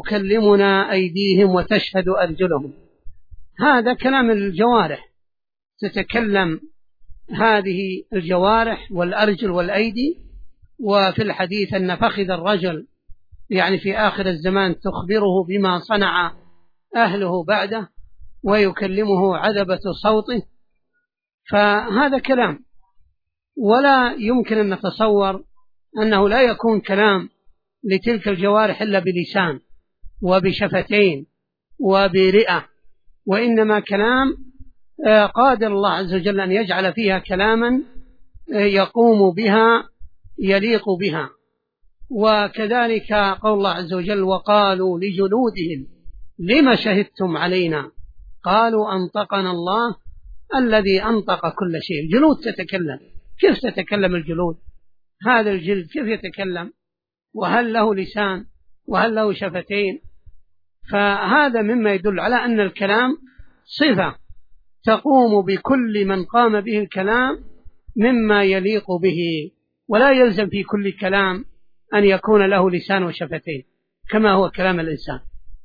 وتكلمنا أيديهم وتشهد أرجلهم. هذا كلام الجوارح، تتكلم هذه الجوارح والأرجل والأيدي. وفي الحديث أن فخذ الرجل يعني في آخر الزمان تخبره بما صنع أهله بعده ويكلمه عذبة صوته. فهذا كلام، ولا يمكن أن نتصور أنه لا يكون كلام لتلك الجوارح إلا بلسان وبشفتين وبرئة، وإنما كلام قادر الله عز وجل أن يجعل فيها كلاما يقوم بها يليق بها. وكذلك قول الله عز وجل: وقالوا لجلودهم لما شهدتم علينا قالوا أنطقنا الله الذي أنطق كل شيء. الجلود تتكلم، كيف تتكلم الجلود؟ هذا الجلد كيف يتكلم؟ وهل له لسان وهل له شفتين؟ فهذا مما يدل على أن الكلام صفة تقوم بكل من قام به الكلام مما يليق به، ولا يلزم في كل كلام أن يكون له لسان وشفتين كما هو كلام الإنسان.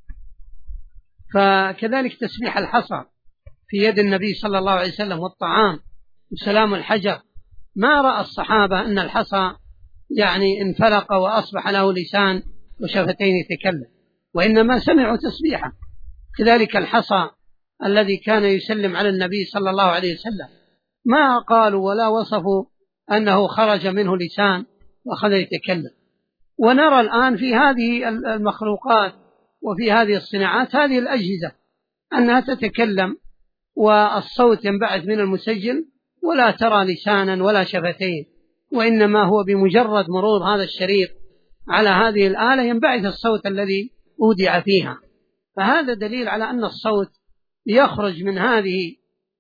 فكذلك تسبيح الحصى في يد النبي صلى الله عليه وسلم والطعام وسلام الحجر، ما رأى الصحابة أن الحصى يعني انفلق وأصبح له لسان وشفتين يتكلم، وإنما سمعوا تسبيحه. كذلك الحصى الذي كان يسلم على النبي صلى الله عليه وسلم ما قالوا ولا وصفوا أنه خرج منه لسان وأخذ يتكلم. ونرى الآن في هذه المخلوقات وفي هذه الصناعات هذه الأجهزة أنها تتكلم والصوت ينبعث من المسجل ولا ترى لسانا ولا شفتين، وإنما هو بمجرد مرور هذا الشريط على هذه الآلة ينبعث الصوت الذي أودع فيها. فهذا دليل على أن الصوت يخرج من هذه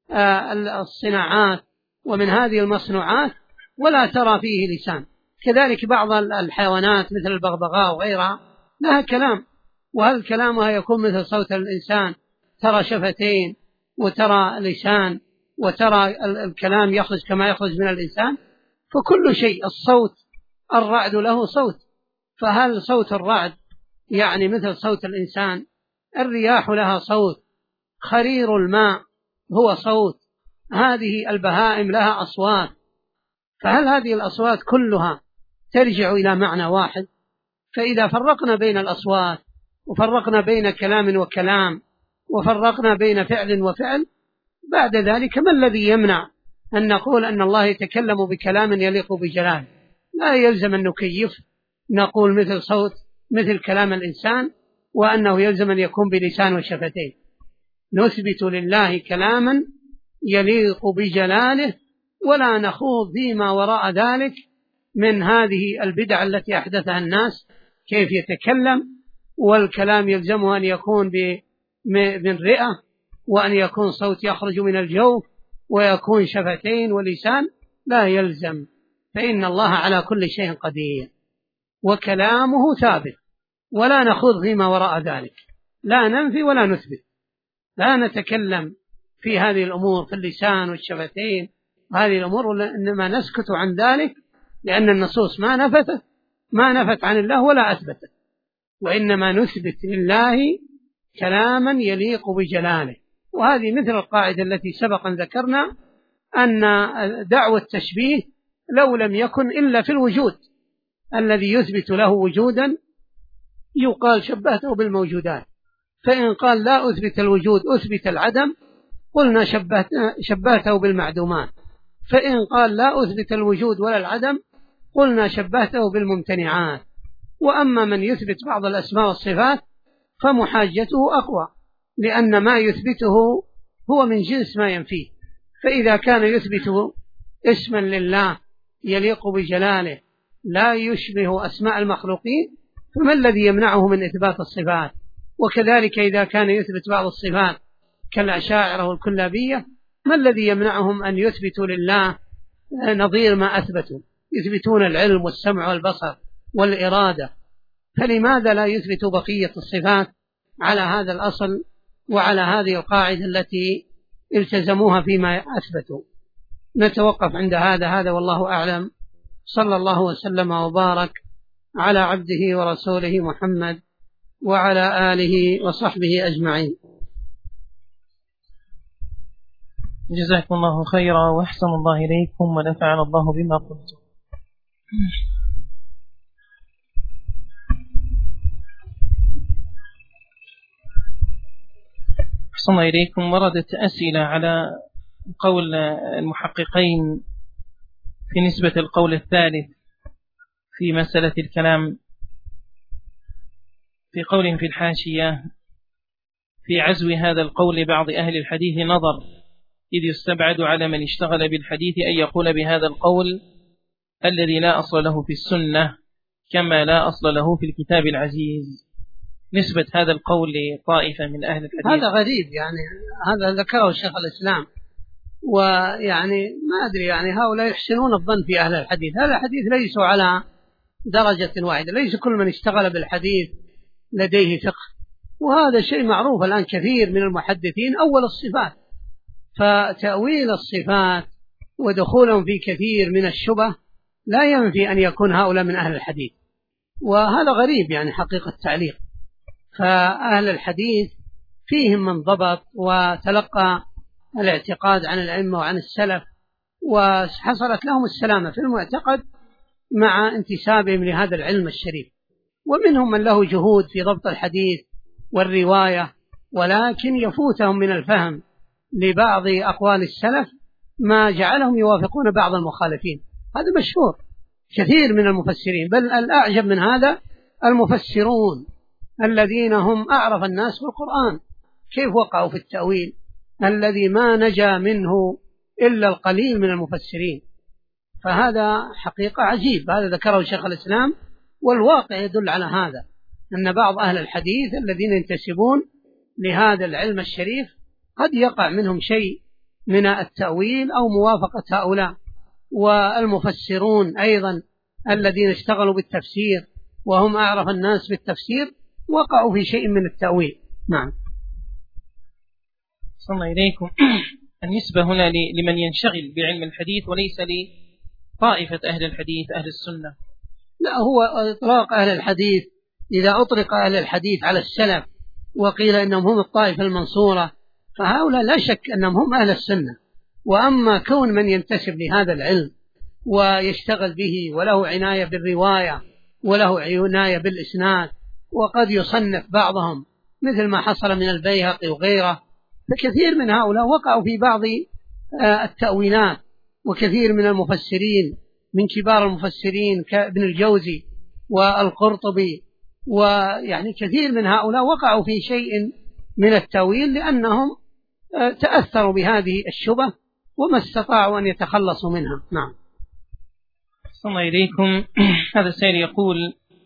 الصناعات ومن هذه المصنوعات ولا ترى فيه لسان. كذلك بعض الحيوانات مثل البغبغاء وغيرها لها كلام، وهل كلامها يكون مثل صوت الإنسان؟ ترى شفتين وترى لسان وترى الكلام يخرج كما يخرج من الإنسان. فكل شيء، الصوت الرعد له صوت، فهل صوت الرعد يعني مثل صوت الإنسان؟ الرياح لها صوت، خرير الماء هو صوت، هذه البهائم لها أصوات، فهل هذه الأصوات كلها ترجع إلى معنى واحد؟ فإذا فرقنا بين الأصوات وفرقنا بين كلام وكلام وفرقنا بين فعل وفعل، بعد ذلك ما الذي يمنع أن نقول أن الله يتكلم بكلام يليق بجلاله؟ لا يلزم أن نكيف نقول مثل صوت مثل كلام الإنسان، وأنه يلزم أن يكون بلسان وشفتين. نثبت لله كلاما يليق بجلاله ولا نخوض فيما وراء ذلك من هذه البدع التي أحدثها الناس، كيف يتكلم والكلام يلزمه أن يكون من رئة، وأن يكون صوت يخرج من الجوف، ويكون شفتين ولسان. لا يلزم، فإن الله على كل شيء قدير وكلامه ثابت، ولا نخوض فيما وراء ذلك، لا ننفي ولا نثبت، لا نتكلم في هذه الأمور في اللسان والشفتين وهذه الأمور، إنما نسكت عن ذلك لأن النصوص ما نفت عن الله ولا أثبتت، وإنما نثبت لله كلاما يليق بجلاله. وهذه مثل القاعدة التي سبقا ذكرنا أن دعوى التشبيه لو لم يكن إلا في الوجود الذي يثبت له وجودا يقال شبهته بالموجودات، فإن قال لا أثبت الوجود أثبت العدم قلنا شبهته بالمعدومات، فإن قال لا أثبت الوجود ولا العدم قلنا شبهته بالممتنعات. وأما من يثبت بعض الأسماء والصفات فمحاجته أقوى، لأن ما يثبته هو من جنس ما ينفيه. فإذا كان يثبت اسما لله يليق بجلاله لا يشبه أسماء المخلوقين، فما الذي يمنعه من إثبات الصفات؟ وكذلك إذا كان يثبت بعض الصفات كالأشاعرة والكلابية، ما الذي يمنعهم أن يثبتوا لله نظير ما أثبتوا؟ يثبتون العلم والسمع والبصر والإرادة، فلماذا لا يثبتوا بقية الصفات على هذا الأصل وعلى هذه القاعدة التي التزموها فيما أثبتوا؟ نتوقف عند هذا والله أعلم. صلى الله وسلم وبارك على عبده ورسوله محمد وعلى آله وصحبه أجمعين. جزاكم الله خيرا وأحسن الله إليكم ونفعنا الله بما قلتم. أحسن الله إليكم. وردت أسئلة على قول المحققين في نسبة القول الثالث في مسألة الكلام، في قول في الحاشية في عزو هذا القول لبعض أهل الحديث نظر، إذ يستبعد على من اشتغل بالحديث أن يقول بهذا القول الذي لا أصل له في السنة كما لا أصل له في الكتاب العزيز. نسبة هذا القول لطائفة من أهل الحديث هذا غريب، يعني هذا ذكره شيخ الإسلام، ويعني ما أدري، يعني هؤلاء يحسنون الظن في أهل الحديث. أهل الحديث ليسوا على درجة واحدة، ليس كل من اشتغل بالحديث لديه فقه، وهذا شيء معروف الآن. كثير من المحدثين أول الصفات، فتأويل الصفات ودخولهم في كثير من الشبه لا ينفي أن يكون هؤلاء من أهل الحديث، وهذا غريب يعني حقيقة التعليق. فأهل الحديث فيهم من ضبط وتلقى الاعتقاد عن الأئمة وعن السلف، وحصلت لهم السلامة في المعتقد مع انتسابهم لهذا العلم الشريف. ومنهم من له جهود في ضبط الحديث والرواية، ولكن يفوتهم من الفهم لبعض أقوال السلف ما جعلهم يوافقون بعض المخالفين. هذا مشهور كثير من المفسرين، بل الأعجب من هذا المفسرون الذين هم أعرف الناس بالقرآن كيف وقعوا في التأويل الذي ما نجا منه إلا القليل من المفسرين. فهذا حقيقة عجيب، هذا ذكره شيخ الإسلام، والواقع يدل على هذا، أن بعض أهل الحديث الذين ينتسبون لهذا العلم الشريف قد يقع منهم شيء من التأويل أو موافقة هؤلاء. والمفسرون أيضا الذين اشتغلوا بالتفسير وهم أعرف الناس بالتفسير وقعوا في شيء من التأويل. نعم. صلى الله إليكم. النسبة هنا لمن ينشغل بعلم الحديث وليس لطائفة أهل الحديث أهل السنة. لا، هو إطلاق أهل الحديث، إذا أطلق أهل الحديث على السلف وقيل إنهم هم الطائفة المنصورة فهؤلاء لا شك أنهم هم أهل السنة. وأما كون من ينتسب لهذا العلم ويشتغل به وله عناية بالرواية وله عناية بالإسناد، وقد يصنف بعضهم مثل ما حصل من البيهقي وغيره، فكثير من هؤلاء وقعوا في بعض التأويلات. وكثير من المفسرين من كبار المفسرين كابن الجوزي والقرطبي، ويعني كثير من هؤلاء وقعوا في شيء من التأويل لأنهم تأثروا بهذه الشبه وما استطاعوا أن يتخلصوا منها. نعم. صلى الله إليكم. هذا السائل يقول: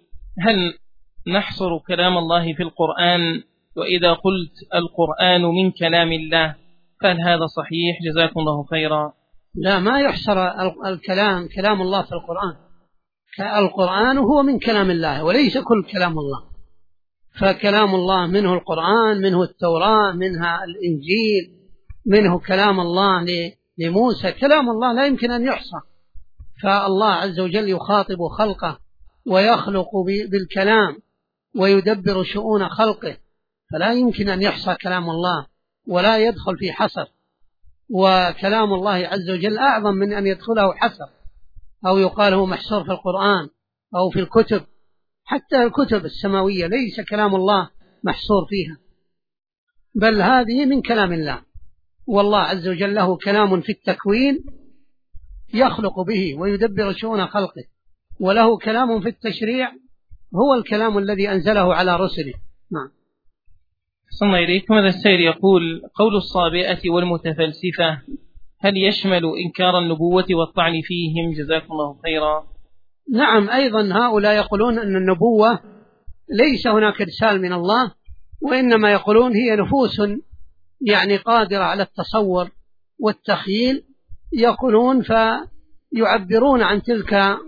هل نحصر كلام الله في القرآن؟ وإذا قلت القرآن من كلام الله فهل هذا صحيح؟ جزاكم الله خيرا. لا، ما يحصر كلام الله في القرآن. القرآن هو من كلام الله وليس كل كلام الله، فكلام الله منه القرآن، منه التوراة، منها الإنجيل، منه كلام الله لموسى. كلام الله لا يمكن أن يحصى، فالله عز وجل يخاطب خلقه ويخلق بالكلام ويدبر شؤون خلقه، فلا يمكن أن يحصى كلام الله ولا يدخل في حصر. وكلام الله عز وجل أعظم من أن يدخله حصر أو يقال هو محصور في القرآن أو في الكتب. حتى الكتب السماوية ليس كلام الله محصور فيها، بل هذه من كلام الله. والله عز وجل له كلام في التكوين يخلق به ويدبر شؤون خلقه، وله كلام في التشريع هو الكلام الذي أنزله على رسله. نعم. صلى الله إليكم. هذا السائل يقول: قول الصابئة والمتفلسفة هل يشمل إنكار النبوة والطعن فيهم؟ جزاكم الله خيرا. نعم، أيضا هؤلاء يقولون أن النبوة ليس هناك إرسال من الله، وإنما يقولون هي نفوس يعني قادرة على التصور والتخيل، يقولون فيعبرون عن تلك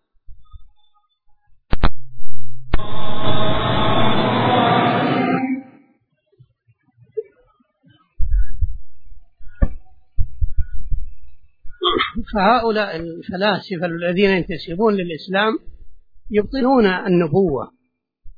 فهؤلاء الفلاسفة الذين ينتسبون للإسلام يبطلون النبوة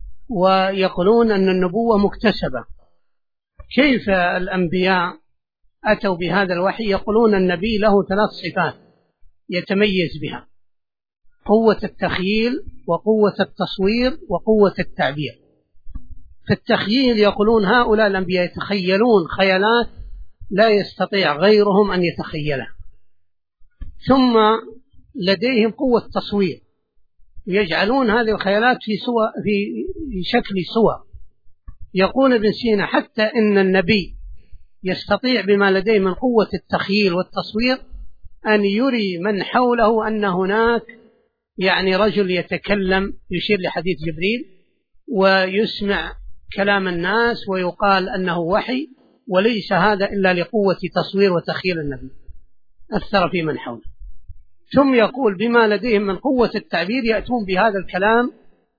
ويقولون أن النبوة مكتسبة. كيف الأنبياء أتوا بهذا الوحي يقولون النبي له 3 صفات يتميز بها: قوة التخييل، وقوة التصوير، وقوة التعبير. في التخييل يقولون هؤلاء الأنبياء يتخيلون خيالات لا يستطيع غيرهم أن يتخيلها. ثم لديهم قوة تصوير، يجعلون هذه الخيالات في شكل صور. يقول ابن سينا حتى إن النبي يستطيع بما لديه من قوة التخييل والتصوير أن يري من حوله أن هناك رجل يتكلم، يشير لحديث جبريل ويسمع كلام الناس ويقال أنه وحي، وليس هذا إلا لقوة تصوير وتخيل النبي، أثر في من حوله. ثم يقول بما لديهم من قوة التعبير يأتون بهذا الكلام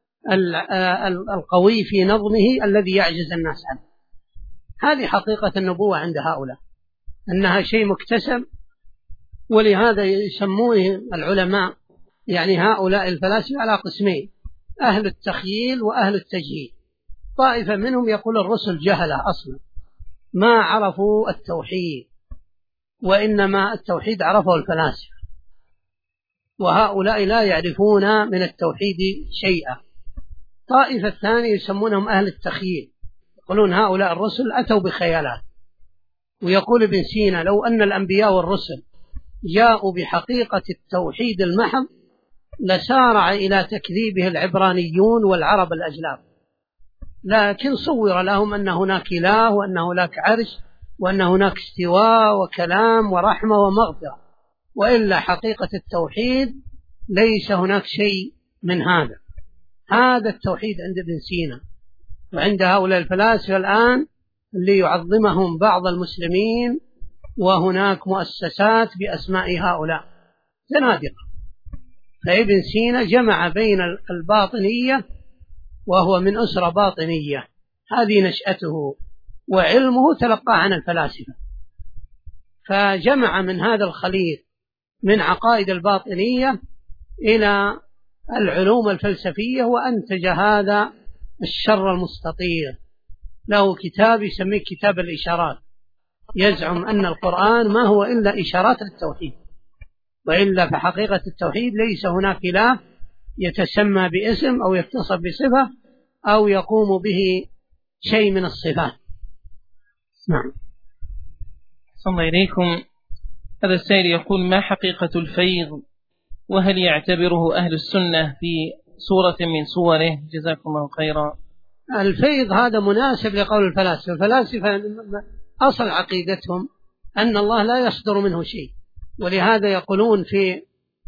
القوي في نظمه الذي يعجز الناس عنه. هذه حقيقة النبوة عند هؤلاء، أنها شيء مكتسب. ولهذا يسموه العلماء هؤلاء الفلاسفة على قسمين: أهل التخييل وأهل التجهيل. طائفة منهم يقول الرسل جهلة أصلا، ما عرفوا التوحيد، وإنما التوحيد عرفه الفلاسفة، وهؤلاء لا يعرفون من التوحيد شيئا. طائفة الثانية يسمونهم أهل التخييل، يقولون هؤلاء الرسل أتوا بخيالات. ويقول ابن سينا لو أن الأنبياء والرسل جاءوا بحقيقة التوحيد المحض لسارع إلى تكذيبه العبرانيون والعرب الأجلاف، لكن صور لهم أن هناك إله، وأن هناك عرش، وأن هناك استواء وكلام ورحمة ومغفرة، وإلا حقيقة التوحيد ليس هناك شيء من هذا. هذا التوحيد عند ابن سينا وعند هؤلاء الفلاسفة الآن اللي يعظمهم بعض المسلمين، وهناك مؤسسات بأسماء هؤلاء زنادقة. فابن سينا جمع بين الباطنية، وهو من أسرة باطنية، هذه نشأته، وعلمه تلقى عن الفلاسفة، فجمع من هذا الخليط من عقائد الباطنية إلى العلوم الفلسفية، وأنتج هذا الشر المستطير. له كتاب يسميه كتاب الإشارات، يزعم أن القرآن ما هو إلا إشارات للتوحيد، وإلا فحقيقة التوحيد ليس هناك إله يتسمى باسم أو يتصف بصفة أو يقوم به شيء من الصفات. نعم. صلى إليكم. هذا السائل يقول: ما حقيقة الفيض، وهل يعتبره أهل السنة في صورة من صوره؟ جزاكم الله خيرا. الفيض هذا مناسب لقول الفلاسفة. الفلاسفة أصل عقيدتهم أن الله لا يصدر منه شيء، ولهذا يقولون في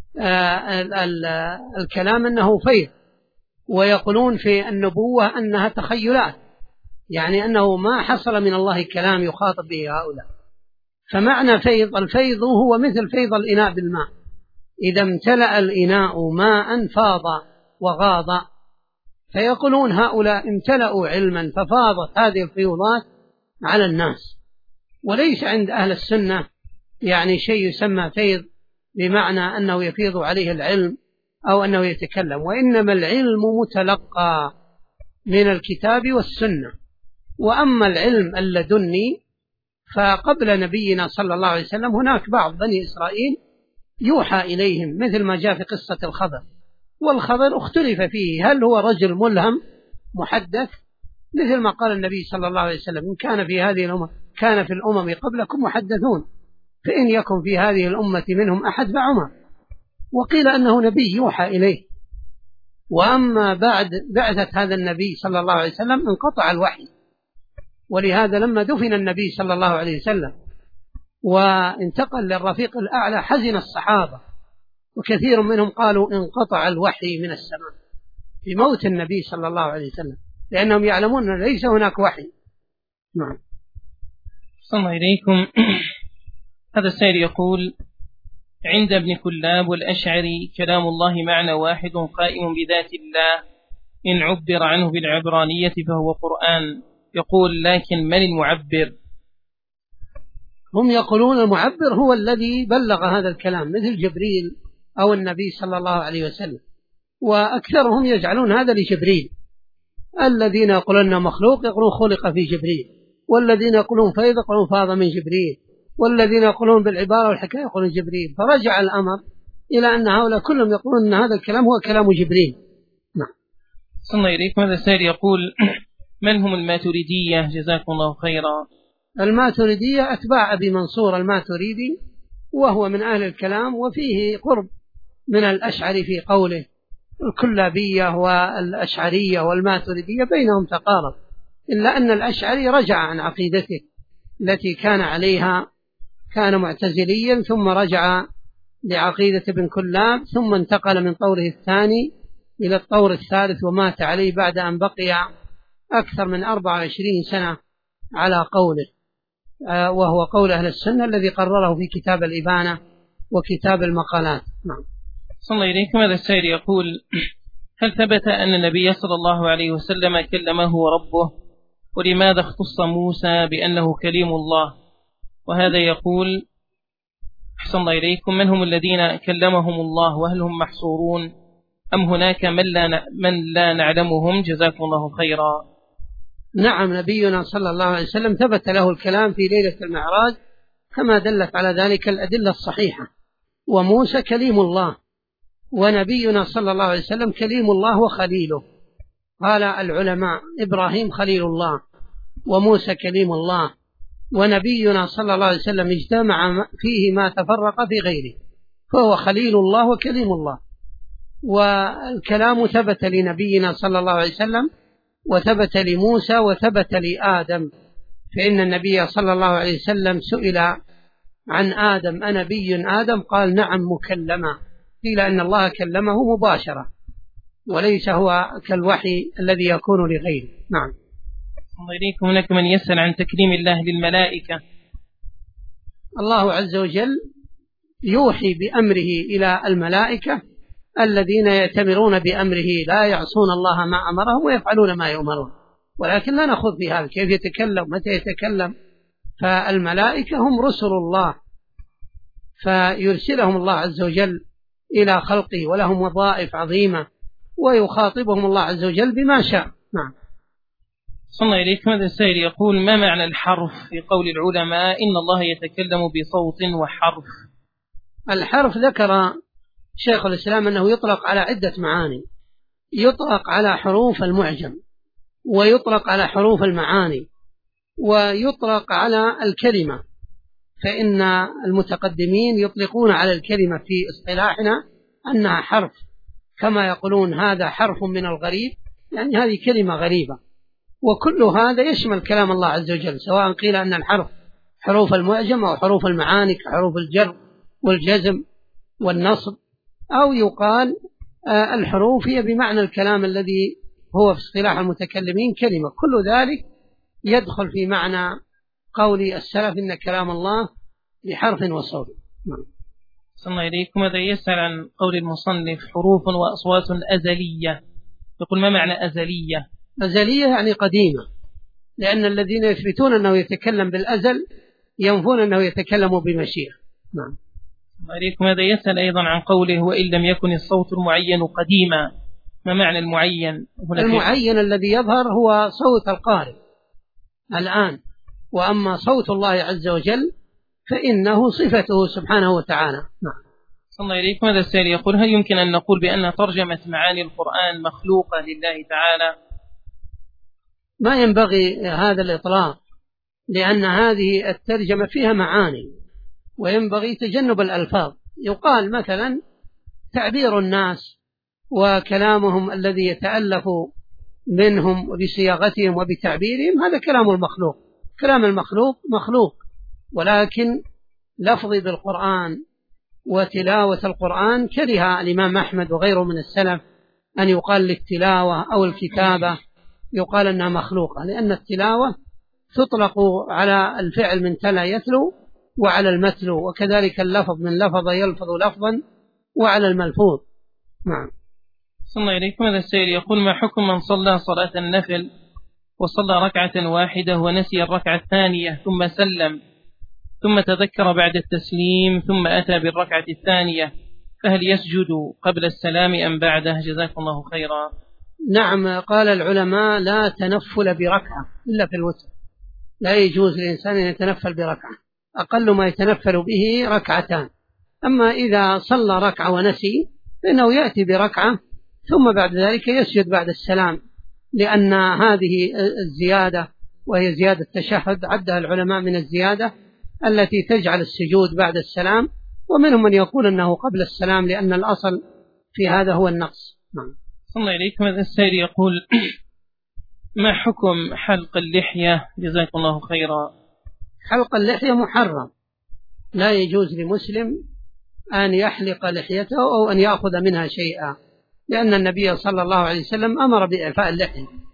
الكلام أنه فيض، ويقولون في النبوة أنها تخيلات، أنه ما حصل من الله كلام يخاطب به هؤلاء. فمعنى فيض، الفيض هو مثل فيض الإناء بالماء، إذا امتلأ الإناء ماء فاض وغاض. فيقولون هؤلاء امتلأوا علما ففاضت هذه الفيوضات على الناس. وليس عند أهل السنة شيء يسمى فيض بمعنى أنه يفيض عليه العلم أو أنه يتكلم، وإنما العلم متلقى من الكتاب والسنة. وأما العلم اللدني فقبل نبينا صلى الله عليه وسلم هناك بعض بني إسرائيل يوحى إليهم، مثل ما جاء في قصة الخضر. والخضر اختلف فيه، هل هو رجل ملهم محدث، مثل ما قال النبي صلى الله عليه وسلم: إن كان في هذه الأمة كان في الأمم قبلكم محدثون، فإن يكن في هذه الأمة منهم أحد فعمر. وقيل أنه نبي يوحى إليه. وأما بعد بعثة هذا النبي صلى الله عليه وسلم انقطع الوحي، ولهذا لما دفن النبي صلى الله عليه وسلم وانتقل للرفيق الأعلى حزن الصحابة، وكثير منهم قالوا انقطع الوحي من السماء بموت النبي صلى الله عليه وسلم، لأنهم يعلمون أن ليس هناك وحي. نعم. صلى الله إليكم. هذا السائل يقول: عند ابن كلاب والأشعري كلام الله معنى واحد قائم بذات الله، إن عبر عنه بالعبرانية فهو قرآن. يقول: لكن من المعبر؟ هم يقولون المعبر هو الذي بلغ هذا الكلام، مثل جبريل أو النبي صلى الله عليه وسلم، وأكثرهم يجعلون هذا لجبريل. الذين يقولون مخلوق يقولون خلق في جبريل، والذين يقولون فيض يقولون فاض من جبريل، والذين يقولون بالعبارة والحكاية يقولون جبريل، فرجع الأمر إلى أن هؤلاء كلهم يقولون أن هذا الكلام هو كلام جبريل. نعم. صلى الله إليكم. هذا السائل يقول: من هم الماتريدية جزاكم الله خيرا؟ الماتريدية أتباع أبي منصور الماتريدي، وهو من أهل الكلام، وفيه قرب من الأشعري في قوله. الكلابية والأشعرية والماتريدية بينهم تقارب، إلا أن الأشعري رجع عن عقيدته التي كان عليها، كان معتزليا ثم رجع لعقيدة ابن كلاب، ثم انتقل من طوره الثاني إلى الطور الثالث، ومات عليه بعد أن بقي أكثر من 24 سنة على قوله، وهو قول أهل السنة الذي قرره في كتاب الإبانة وكتاب المقالات. نعم. صلى الله إليكم. هذا السائل يقول: هل ثبت أن النبي صلى الله عليه وسلم كلمه ربه؟ ولماذا اختص موسى بأنه كليم الله؟ وهذا يقول: أحسن الله إليكم، من هم الذين كلمهم الله، وهل هم محصورون أم هناك من لا نعلمهم؟ جزاكم الله خيرا. نعم، نبينا صلى الله عليه وسلم ثبت له الكلام في ليلة المعراج كما دلت على ذلك الأدلة الصحيحة، وموسى كليم الله، ونبينا صلى الله عليه وسلم كليم الله وخليله. قال العلماء: إبراهيم خليل الله، وموسى كليم الله، ونبينا صلى الله عليه وسلم اجتمع فيه ما تفرق في غيره، فهو خليل الله وكليم الله. والكلام ثبت لنبينا صلى الله عليه وسلم، وثبت لموسى، وثبت لآدم، فإن النبي صلى الله عليه وسلم سئل عن آدم: أنبي آدم؟ قال: نعم مكلما. قيل إن الله كلمه مباشرة، وليس هو كالوحي الذي يكون لغيره. نعم. الله إليكم. هناك من يسأل عن تكريم الله للملائكة. الله عز وجل يوحي بأمره إلى الملائكة الذين يأتمرون بأمره، لا يعصون الله ما أمرهم ويفعلون ما يؤمرون. ولكن لا نخوض في هذا، كيف يتكلم، متى يتكلم. فالملائكة هم رسل الله، فيرسلهم الله عز وجل إلى خلقه، ولهم وظائف عظيمة، ويخاطبهم الله عز وجل بما شاء. نعم. صلى الله إليكم. هذا السائل يقول: ما معنى الحرف في قول العلماء إن الله يتكلم بصوت وحرف؟ الحرف ذكر شيخ الإسلام أنه يطلق على عدة معاني، يطلق على حروف المعجم، ويطلق على حروف المعاني، ويطلق على الكلمة. فإن المتقدمين يطلقون على الكلمة في اصطلاحنا أنها حرف، كما يقولون هذا حرف من الغريب، يعني هذه كلمة غريبة. وكل هذا يشمل كلام الله عز وجل، سواء قيل أن الحرف حروف المعجم أو حروف المعاني كحروف الجر والجزم والنصب، أو يقال الحروف هي بمعنى الكلام الذي هو في اصطلاح المتكلمين كلمة. كل ذلك يدخل في معنى قول السلف إن كلام الله بحرف وصوت. صلى الله إليكم. هذا يسأل عن قول المصنف: حروف وأصوات أزلية. يقول: ما معنى أزلية؟ أزلية يعني قديمة، لأن الذين يثبتون أنه يتكلم بالأزل ينفون أنه يتكلم بمشيئة. نعم. عليكم. هذا يسأل أيضا عن قوله: وإن لم يكن الصوت المعين قديما. ما معنى المعين؟ المعين الذي يظهر هو صوت القارئ الآن، وأما صوت الله عز وجل فإنه صفته سبحانه وتعالى. نعم. صلى الله إليكم. هذا السائل يقول: هل يمكن أن نقول بأن ترجمة معاني القرآن مخلوقة لله تعالى؟ ما ينبغي هذا الإطلاق، لأن هذه الترجمة فيها معاني، وينبغي تجنب الألفاظ. يقال مثلا تعبير الناس وكلامهم الذي يتألف منهم وبصياغتهم وبتعبيرهم، هذا كلام المخلوق. كلام المخلوق مخلوق، ولكن لفظي بالقرآن وتلاوة القرآن كره الإمام أحمد وغيره من السلف أن يقال للتلاوة أو الكتابة يقال أنها مخلوقة، لأن التلاوة تطلق على الفعل من تلا يتلو، وعلى المتلو، وكذلك اللفظ من لفظ يلفظ لفظا، وعلى الملفوظ. نعم. صلى الله إليكم. هذا السائل يقول: ما حكم من صلى صلاة النفل وصلى ركعة واحدة ونسي الركعة الثانية ثم سلم، ثم تذكر بعد التسليم، ثم أتى بالركعة الثانية، فهل يسجد قبل السلام أم بعده؟ جزاكم الله خيرا. نعم، قال العلماء: لا تنفل بركعة إلا في الوتر، لا يجوز للإنسان أن يتنفل بركعة، أقل ما يتنفل به ركعتان. أما إذا صلى ركعة ونسي فإنه يأتي بركعة ثم بعد ذلك يسجد بعد السلام، لأن هذه الزيادة وهي زيادة التشهد عدها العلماء من الزيادة التي تجعل السجود بعد السلام، ومنهم من يقول أنه قبل السلام لأن الأصل في هذا هو النقص. نعم. صلى الله عليكم. هذا السائل يقول: ما حكم حلق اللحية؟ جزاك الله خيرا. حلق اللحية محرم، لا يجوز لمسلم أن يحلق لحيته أو أن يأخذ منها شيئا، لأن النبي صلى الله عليه وسلم أمر بإعفاء اللحية.